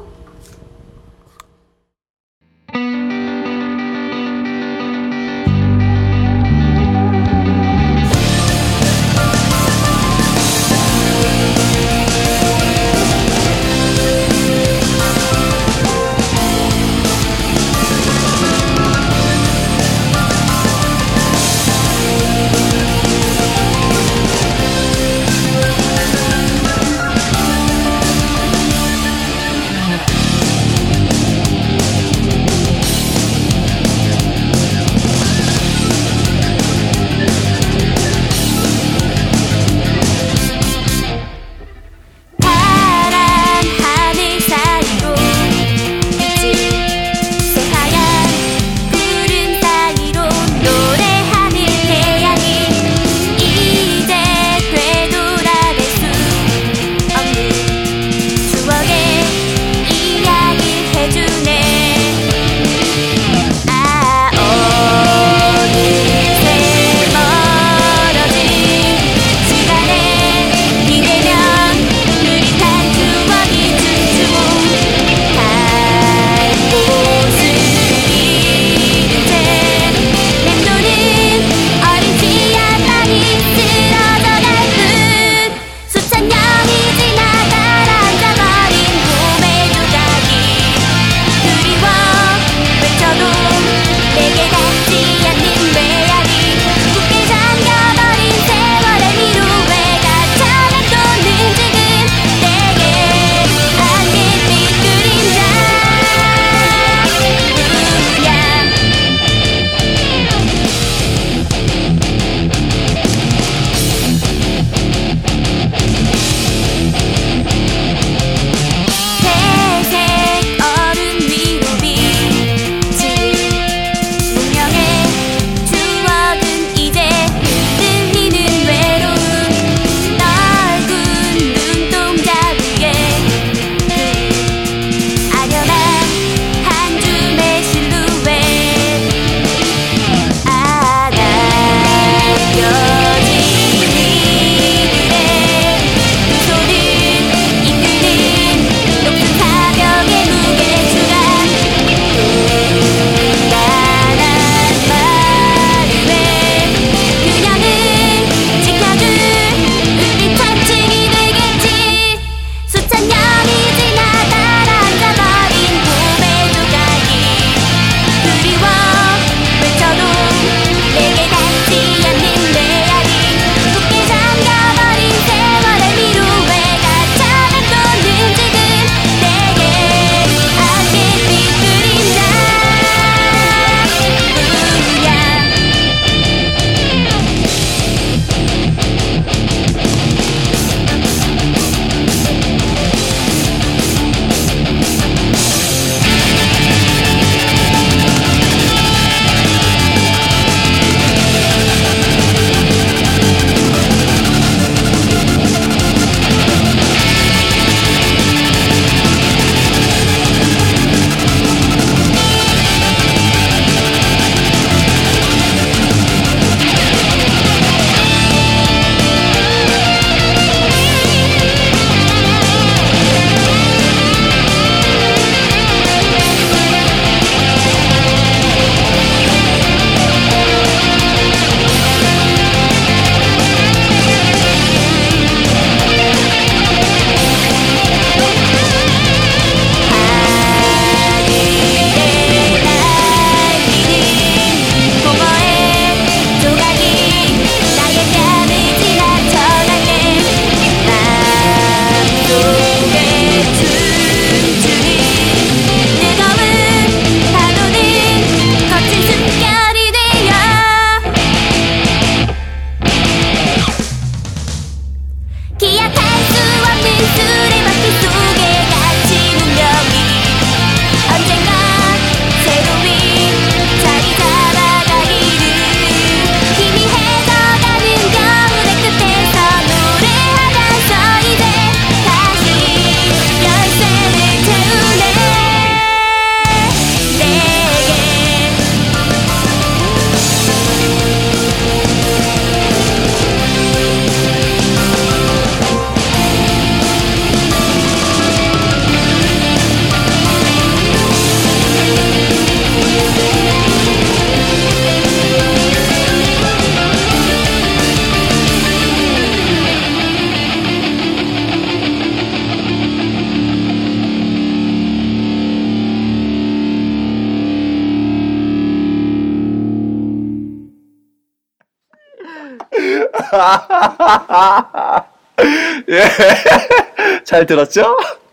예. 잘 들었죠?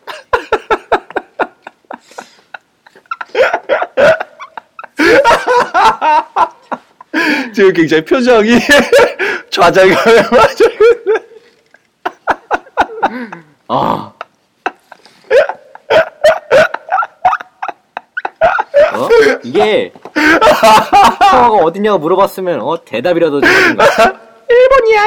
지금 굉장히 표정이 좌절감에 빠져 있는. 이게 청아가 어디냐고 물어봤으면 대답이라도 해주는 거야. 일본이야,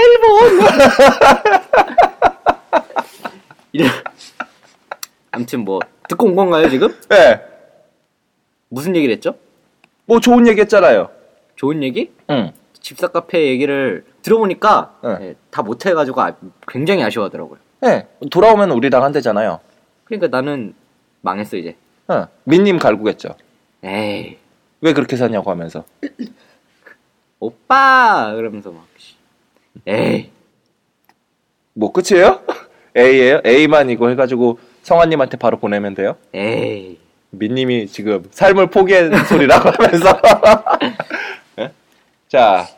일본. 아무튼 뭐 듣고 온 건가요 지금? 네. 무슨 얘기를 했죠? 뭐 좋은 얘기 했잖아요. 좋은 얘기? 응. 집사 카페 얘기를 들어보니까 다 못해가지고 굉장히 아쉬워하더라고요. 네. 돌아오면 우리랑 한대잖아요. 그러니까 나는 망했어 이제. 민님 갈구겠죠. 에이. 왜 그렇게 사냐고 하면서. 오빠! 그러면서 막. 에이. 뭐 끝이에요? A예요? A만 이거 해가지고 성아님한테 바로 보내면 돼요? 에이. 민님이 지금 삶을 포기한 소리라고 하면서. 네? 자,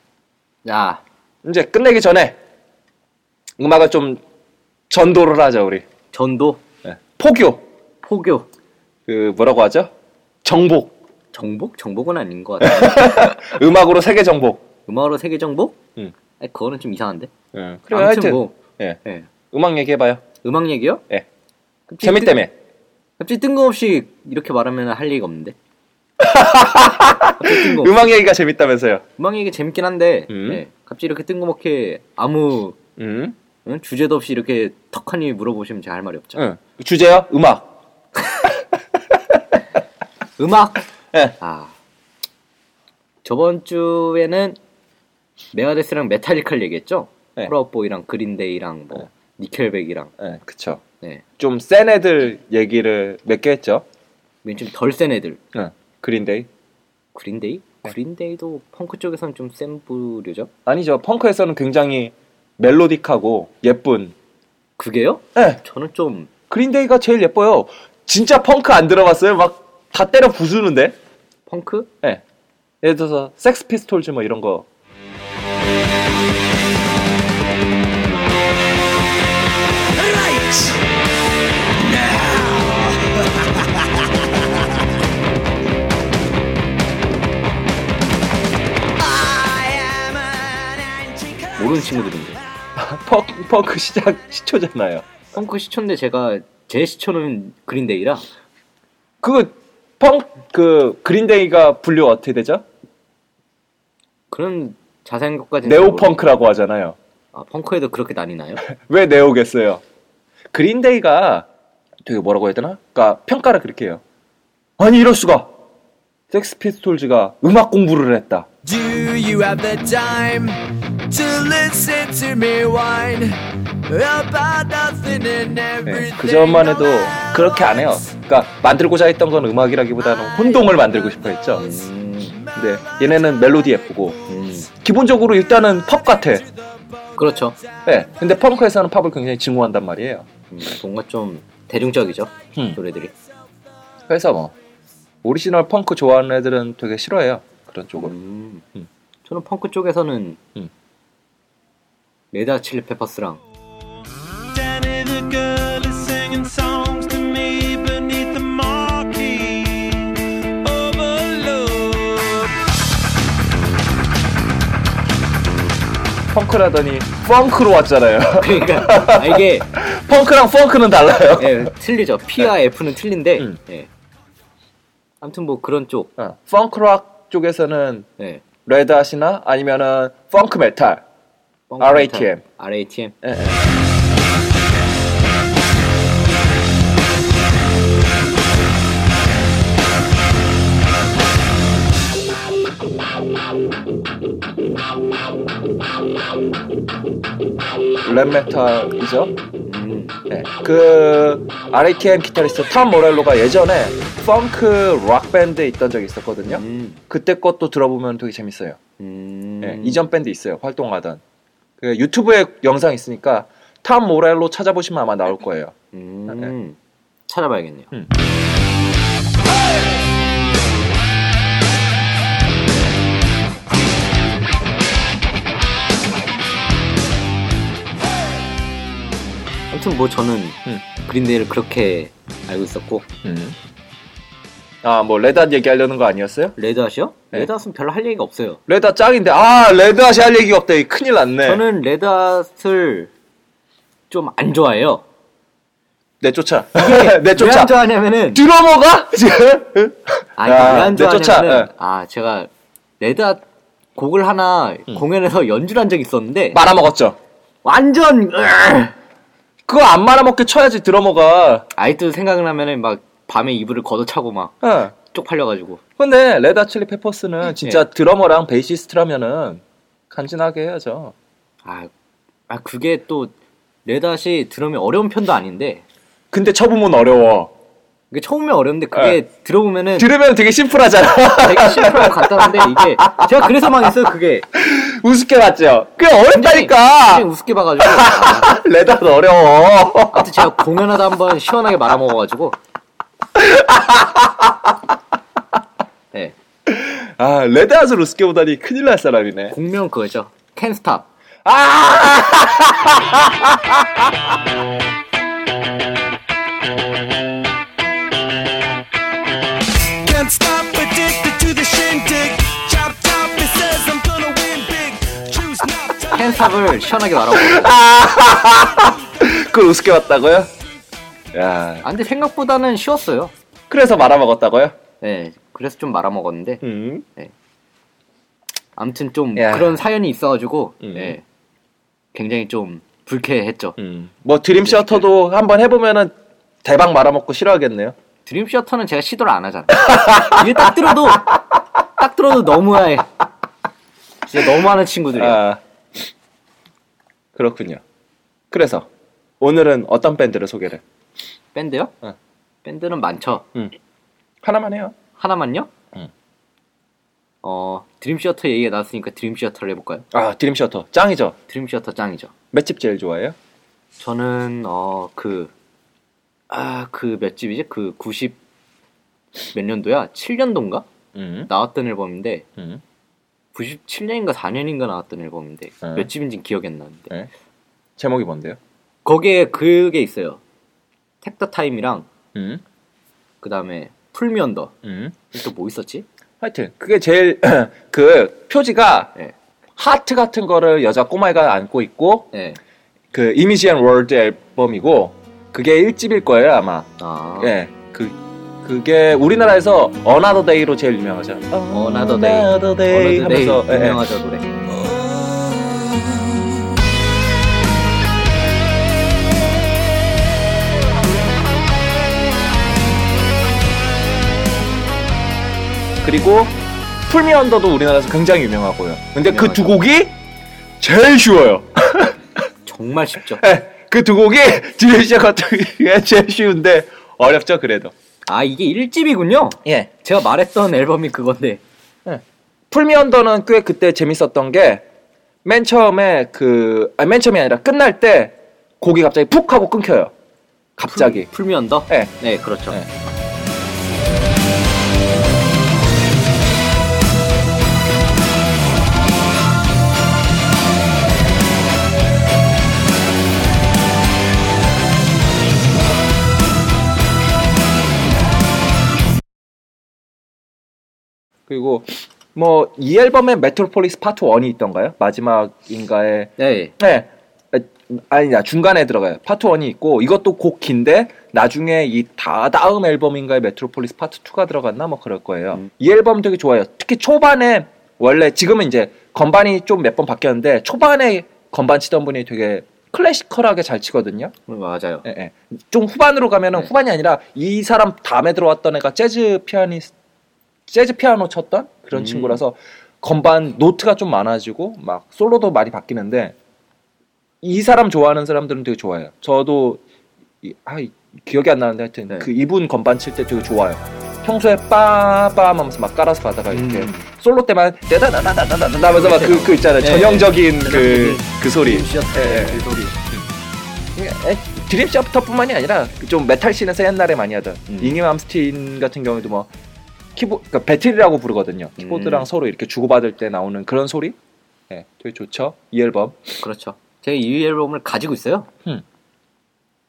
이제 끝내기 전에 음악을 좀 전도를 하자 우리. 전도? 네. 포교. 그 뭐라고 하죠? 정복. 정복은 아닌 것 같아요. 음악으로 세계 정복. 음악으로 세계 정복? 응. 그거는 좀 이상한데. 그래 하여튼 뭐. 예. 음악 얘기해봐요. 음악 얘기요? 예. 재밌다며. 갑자기 뜬금없이 이렇게 말하면 할 얘기가 없는데. 음악 얘기가 재밌다면서요. 음악 얘기 재밌긴 한데 갑자기 이렇게 뜬금없게 아무 주제도 없이 이렇게 턱하니 물어보시면 제가 할 말이 없죠. 주제요? 음악. 음악? 네. 저번 주에는 메가데스랑 메탈리카를 얘기했죠? 네. 폴아웃보이랑 그린데이랑 뭐 니켈백이랑. 네, 그쵸. 네. 좀 센 애들 얘기를 몇 개 했죠? 좀 덜 센 애들. 그린데이? 네. 그린데이도 펑크 쪽에서는 좀 센 부류죠? 아니죠. 펑크에서는 굉장히 멜로딕하고 예쁜. 그게요? 네. 저는 좀. 그린데이가 제일 예뻐요. 진짜 펑크 안 들어봤어요? 막 다 때려 부수는데? 펑크? 네. 예를 들어서 섹스 피스톨즈 뭐 이런 거. 모르는 친구들인데. 펑크 시초잖아요. 펑크 시초인데 제 시초는 그린데이라. 그린데이가 분류 어떻게 되죠? 그런 자세한 것까지. 네오펑크라고 하잖아요. 펑크에도 그렇게 나뉘나요? 왜 네오겠어요? 그린데이가 되게 뭐라고 해야 되나? 그러니까 평가를 그렇게 해요. 아니 이럴 수가. 섹스 피스톨즈가 음악 공부를 했다. Do you have the time to listen to me whine about nothing and everything? 그 전만 해도 그렇게 안 해요. 그러니까 만들고자 했던 건 음악이라기보다는 혼동을 만들고 싶어 했죠. 근데 얘네는 멜로디 예쁘고 기본적으로 일단은 팝 같아. 그렇죠. 네. 근데 펑크에서는 팝을 굉장히 증오한단 말이에요. 뭔가 좀 대중적이죠. 노래들이. 그래서 뭐 오리지널 펑크 좋아하는 애들은 되게 싫어해요. 그런 쪽을. 저는 펑크 쪽에서는 레드 칠리 페퍼스랑 펑크라더니 펑크로 왔잖아요. 그러니까 이게 펑크랑 펑크는 달라요. 네, 틀리죠. P와 F는 틀린데. 네. 아무튼 뭐 그런 쪽. 펑크락 쪽에서는 레드 핫이나 아니면은 펑크 메탈. RATM. RATM. 네. 랩메탈이죠. 네. 그 RATM 기타리스트 톰 모렐로가 예전에 펑크 락 밴드에 있던 적이 있었거든요. 그때 것도 들어보면 되게 재밌어요. 네, 이전 밴드 있어요. 활동하던. 그 유튜브에 영상 있으니까 톰 모렐로 찾아보시면 아마 나올 거예요. 네. 찾아봐야겠네요. 아무튼 뭐 저는 그린데이를 그렇게 알고 있었고. 아, 뭐 레드핫 얘기하려는 거 아니었어요? 레드핫이요? 네. 레드핫은 별로 할 얘기가 없어요. 레드핫 짱인데 레드핫이 할 얘기가 없다. 큰일 났네. 저는 레드핫을 좀 안 좋아해요. 내쫓아. 왜 안 좋아하냐면은 드러머가 지금 왜 안 좋아하냐면은 제가 레드핫 곡을 하나 공연에서 연주를 한 적이 있었는데 말아먹었죠. 완전 그거 안 말아먹게 쳐야지 드러머가. 아이도 생각나면은 막 밤에 이불을 걷어차고 막 쪽팔려가지고. 근데 레드 핫 칠리 페퍼스는 진짜 드러머랑 베이시스트라면은 간지나게 해야죠. 그게 또 레드핫이 드럼이 어려운 편도 아닌데. 근데 쳐보면 어려워. 그게 처음에 어려운데 그게 들어보면은 들으면 되게 심플하잖아. 되게 심플하고 간단한데 이게 제가 그래서 망했어요. 그게 우습게 봤죠. 그게 어렵다니까. 굉장히 우습게 봐가지고 레드 핫 어려워. 아무튼 제가 공연하다 한번 시원하게 말아먹어가지고. 네. 레드 핫을 우습게 보다니 큰일 날 사람이네. 공명 그거죠. Can't Stop. Can't Stop을 시원하게 말아먹어요. 그걸 우습게 봤다고요? 야. 근데 생각보다는 쉬웠어요. 그래서 말아먹었다고요? 네, 그래서 좀 말아먹었는데. 네. 아무튼 좀 그런 사연이 있어가지고 네, 굉장히 좀 불쾌했죠. 뭐 드림 시어터도 한번 해보면은 대박 말아먹고 싫어하겠네요. 드림 시어터는 제가 시도를 안 하잖아요. 이게 딱 들어도 너무해. 진짜 너무하는 친구들이야. 그렇군요. 그래서 오늘은 어떤 밴드를 소개를? 밴드요? 밴드는 많죠. 하나만 해요. 하나만요? 드림시어터 얘기가 나왔으니까 드림시어터를 해볼까요? 드림시어터 짱이죠. 드림시어터 짱이죠. 몇 집 제일 좋아해요? 저는 그 몇 집이지? 그 90 몇 년도야? 7년도인가? 나왔던 앨범인데 97년인가 4년인가 나왔던 앨범인데 몇 집인지는 기억이 안 나는데 제목이 뭔데요? 거기에 그게 있어요. 택더 타임이랑 그 다음에 풀미 언더. 또 뭐 있었지? 하여튼 그게 제일 그 표지가 하트 같은 거를 여자 꼬마애가 안고 있고 그 이미지 앤 월드 앨범이고 그게 1집일 거예요 아마. 그게 우리나라에서 Another Day로 제일 유명하죠. Another Day 하면서 유명하죠 노래. 그리고 풀미 언더도 우리나라에서 굉장히 유명하고요. 근데 그 두 곡이 제일 쉬워요. 정말 쉽죠. 그 두 곡이 드레시아 같은 게 제일 쉬운데 어렵죠 그래도. 이게 1집이군요. 예. 제가 말했던 앨범이 그건데. 풀미 언더는 꽤 그때 재밌었던 게 맨 처음에 맨 처음이 아니라 끝날 때 곡이 갑자기 푹 하고 끊겨요. 갑자기. 풀미 언더? 네, 그렇죠. 그리고 뭐 이 앨범에 메트로폴리스 파트 1이 있던가요? 마지막인가에 아니야 중간에 들어가요. 파트 1이 있고 이것도 곡 긴데 나중에 이 다음 앨범인가에 메트로폴리스 파트 2가 들어갔나 뭐 그럴 거예요. 이 앨범 되게 좋아요. 특히 초반에 원래 지금은 이제 건반이 좀 몇 번 바뀌었는데 초반에 건반 치던 분이 되게 클래시컬하게 잘 치거든요. 맞아요. 좀 후반으로 가면은 후반이 아니라 이 사람 다음에 들어왔던 애가 재즈 피아노 쳤던 그런 친구라서 건반 노트가 좀 많아지고 막 솔로도 많이 바뀌는데 이 사람 좋아하는 사람들은 되게 좋아해요. 저도 기억이 안 나는데 하여튼 그 이분 건반 칠 때 되게 좋아요. 평소에 빠밤 하면서 막 깔아서 가다가 이렇게 솔로 때만 따다다다다다다 하면서 막 그 있잖아요. 전형적인 그 소리. 그 소리. 드림 시어터뿐만이 아니라 좀 메탈 씬에서 옛날에 많이 하던 잉이 맘스틴 같은 경우도 뭐 그러니까 배틀이라고 부르거든요. 키보드랑 서로 이렇게 주고받을 때 나오는 그런 소리. 되게 좋죠. 이 앨범. 그렇죠. 제가 이 앨범을 가지고 있어요.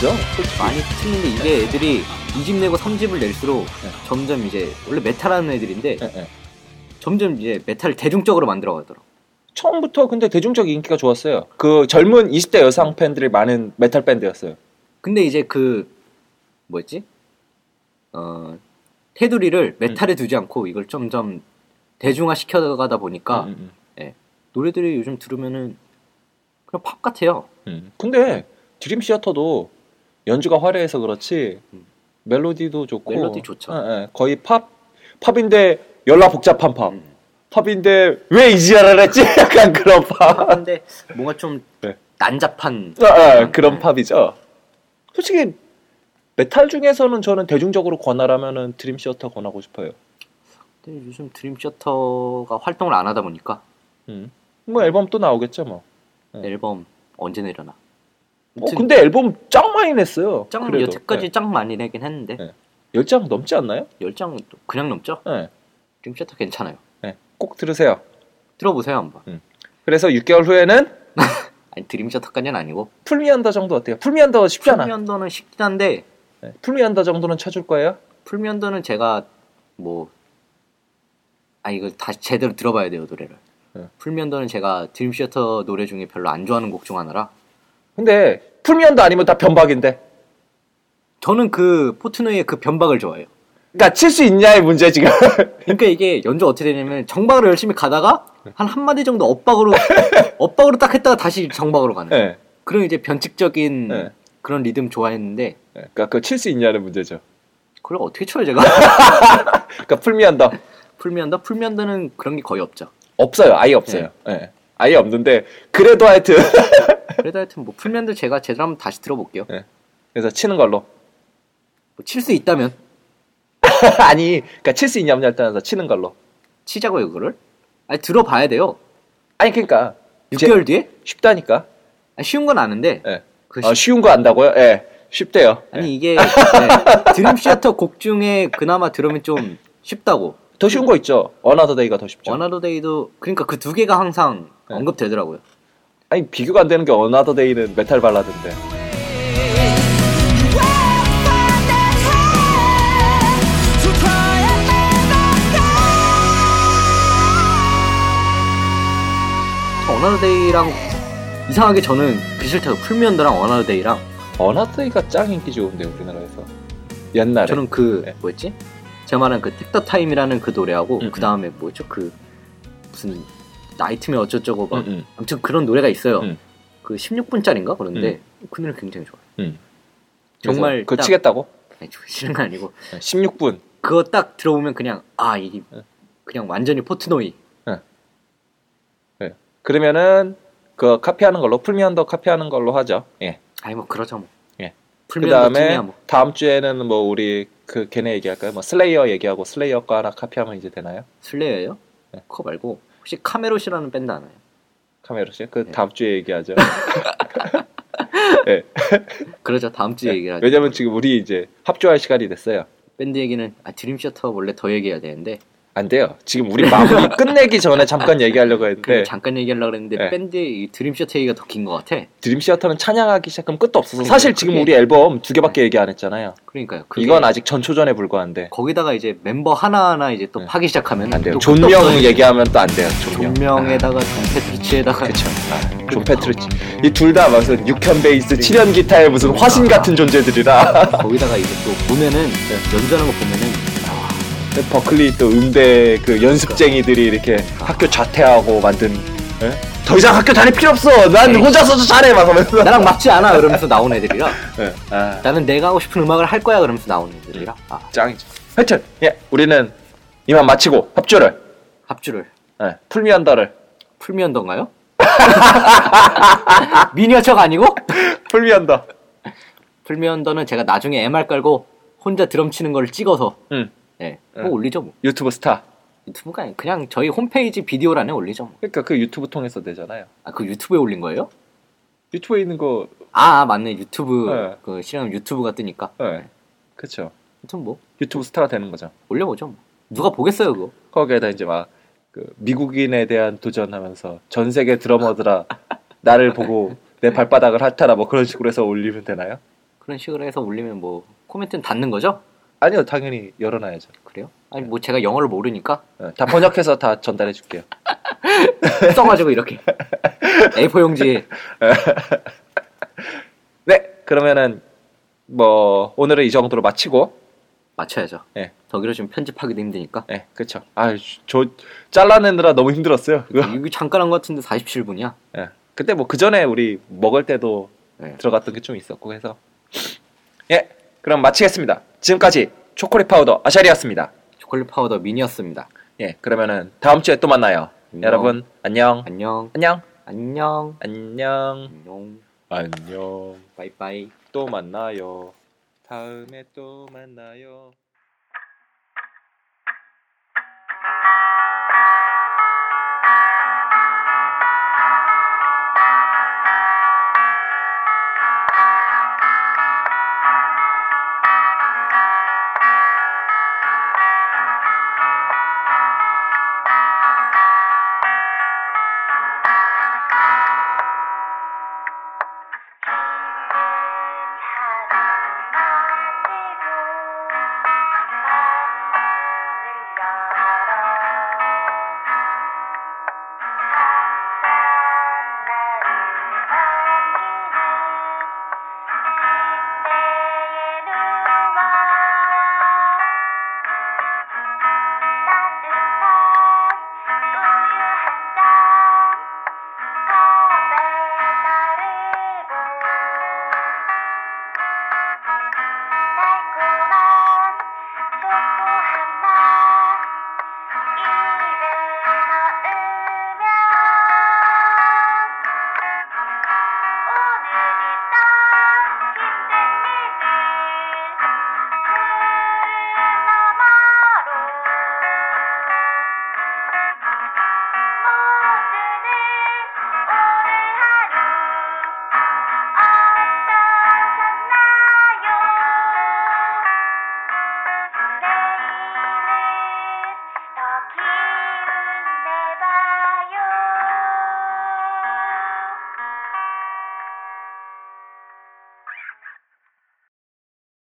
틀죠. 솔직히. 많이 틀린데 이게 애들이 2집 내고 3집을 낼수록 점점 이제 원래 메탈하는 애들인데 점점 이제 메탈을 대중적으로 만들어 가더라고. 처음부터 근데 대중적 인기가 좋았어요. 그 젊은 20대 여성 팬들이 많은 메탈 밴드였어요. 근데 이제 그 뭐였지? 테두리를 메탈에 두지 않고 이걸 점점 대중화 시켜가다 보니까 예, 노래들이 요즘 들으면은 그냥 팝 같아요. 근데 드림 시어터도 연주가 화려해서 그렇지 멜로디도 좋고 멜로디 좋죠. 예, 거의 팝인데 열나 복잡한 팝. 팝인데 왜 이지랄을 했지? 약간 그런 팝. 근데 뭔가 좀 난잡한 그런 팝이죠. 솔직히 메탈 중에서는 저는 대중적으로 권하라면은 드림 시어터 권하고 싶어요. 근데 요즘 드림 시어터가 활동을 안 하다 보니까 뭐 앨범 또 나오겠죠 뭐. 앨범 언제 내려나? 근데 앨범 짱 많이 냈어요. 여태까지 짱 많이 내긴 했는데 10장 넘지 않나요? 10장 그냥 넘죠? 네. 드림 시어터 괜찮아요. 네. 꼭 들으세요. 들어보세요 한번. 그래서 6개월 후에는 아니 드림 시어터까지는 아니고 풀미언더 정도 어때요? 풀미언더 쉽잖아. 풀미언더는 쉽긴 한데 풀미언더 정도는 쳐줄 거예요? 풀미언더는 제가 이걸 다시 제대로 들어봐야 돼요 노래를. 풀미언더는 제가 드림 시어터 노래 중에 별로 안 좋아하는 곡 중 하나라. 근데 풀미언더 아니면 다 변박인데. 저는 그 포트노이의 그 변박을 좋아해요. 그러니까 칠 수 있냐의 문제 지금. 그러니까 이게 연주 어떻게 되냐면 정박으로 열심히 가다가 한 마디 정도 엇박으로 딱 했다가 다시 정박으로 가는. 네. 그런 이제 변칙적인 그런 리듬 좋아했는데. 그러니까 그거 칠 수 있냐는 문제죠. 그걸 어떻게 쳐요 제가? 그러니까 풀미언더는 그런 게 거의 없죠. 없어요. 아예 없어요. 네. 아예 없는데 그래도 하여튼 뭐 풀미언더 제가 제대로 한번 다시 들어볼게요. 네. 그래서 치는 걸로. 칠 수 있다면. 아니, 그러니까 칠 수 있냐 없냐에 따라서 치는 걸로. 치자고요 그거를? 아니 들어봐야 돼요. 아니 그러니까 6개월 뒤에? 쉽다니까. 아니, 쉬운 건 아는데. 네. 쉬운 거 안다고요? 예. 쉽대요. 아니 이게 드림 시어터 곡 중에 그나마 들으면 좀 쉽다고. 더 쉬운 거 있죠. Another Day가 더 쉽죠. Another Day도 그러니까 그 두 개가 항상 언급되더라고요. 아니 비교가 안 되는 게 Another Day는 메탈 발라드인데. Another Day랑 이상하게 저는 그 싫다고 풀미언더랑 Another Day랑 Another Day가 짱 인기 좋은데 우리나라에서 옛날에 저는 뭐였지? 제가 말한 그 택더 타임이라는 그 노래하고 그 다음에 뭐였죠? 그 무슨 나이트메어 어쩌저쩌고 막 아무튼 그런 노래가 있어요. 그 16분짜리인가 그런데 그 노래 굉장히 좋아요. 정말 그거 치겠다고? 아니 싫은 건 아니고 16분 그거 딱 들어보면 그냥 이게 그냥 완전히 포트노이. 그러면은 그 카피하는 걸로 풀미언더 카피하는 걸로 하죠. 예. 아니 뭐 그러죠 뭐. 예. 그다음에 뭐. 다음 주에는 뭐 우리 그 걔네 얘기할까요? 뭐 슬레이어 얘기하고 슬레이어 거 하나 카피하면 이제 되나요? 슬레이어요? 네. 그거 말고 혹시 카메롯이라는 밴드 아나요? 카메롯이요? 그 다음 주에 얘기하죠. 네. 그러죠. 다음 주에 얘기를 하죠. 왜냐면 지금 우리 이제 합주할 시간이 됐어요. 밴드 얘기는 드림 시어터 원래 더 얘기해야 되는데 안 돼요. 지금 우리 마무리 끝내기 전에 잠깐 얘기하려고 했는데 잠깐 얘기하려고 했는데 밴드의 드림 시어터 얘기가 더 긴 것 같아. 드림 시어터는 찬양하기 시작하면 끝도 없어서 사실 지금 우리 앨범 2개밖에 얘기 안 했잖아요. 그러니까요. 이건 아직 전초전에 불과한데 거기다가 이제 멤버 하나하나 이제 또 파기 시작하면 안 돼요. 존명 얘기하면 또 안 돼요. 존명에다가 존 페트루치에다가 그렇죠. 존 페트루치 이 둘 다 무슨 6현 베이스 7현 기타의 무슨 화신 같은 존재들이라 거기다가 이제 또 보면은 연주하는 거 보면은 버클리 또 음대 그 연습쟁이들이 이렇게 학교 자퇴하고 만든 더 이상 학교 다닐 필요 없어 난 혼자서도 잘해 막 하면서 나랑 맞지 않아 그러면서 나온 애들이라 나는 내가 하고 싶은 음악을 할 거야 그러면서 나온 애들이라 짱이죠. 하여튼 우리는 이만 마치고 합주를 풀미언더인가요? 미니어처가 아니고? 풀미언더는 제가 나중에 MR 깔고 혼자 드럼 치는 걸 찍어서 뭐 올리죠 뭐. 유튜브가 아니 그냥 저희 홈페이지 비디오란에 올리죠 뭐. 그러니까 그 유튜브 통해서 내잖아요. 그 유튜브에 올린 거예요? 유튜브에 있는 거 맞네 유튜브 그 실험 유튜브가 뜨니까 그쵸. 아무튼 뭐 유튜브 스타가 되는 거죠. 올려보죠 뭐. 누가 보겠어요 그거. 거기에다 이제 막 그 미국인에 대한 도전하면서 전 세계 드러머들아 나를 보고 내 발바닥을 핥아라 뭐 그런 식으로 해서 올리면 되나요? 그런 식으로 해서 올리면 뭐 코멘트는 닫는 거죠? 아니요, 당연히 열어놔야죠. 그래요? 아니 뭐 제가 영어를 모르니까 다 번역해서 다 전달해 줄게요. 써가지고 이렇게 A4 용지에. 네, 그러면은 뭐 오늘은 이 정도로 마치고 맞춰야죠. 네. 더 길어지면 편집하기도 힘드니까. 네, 그렇죠. 아, 저 잘라내느라 너무 힘들었어요. 이거 잠깐 한 것 같은데 47분이야. 네. 그때 뭐 그 전에 우리 먹을 때도 들어갔던 게 좀 있었고 해서. 예, 그럼 마치겠습니다. 지금까지 초콜릿 파우더 아샤리였습니다. 초콜릿 파우더 미니였습니다. 예, 그러면은 다음 주에 또 만나요. 안녕. 여러분 안녕. 안녕. 안녕. 안녕. 안녕. 안녕. 안녕. 바이바이. 또 만나요. 다음에 또 만나요.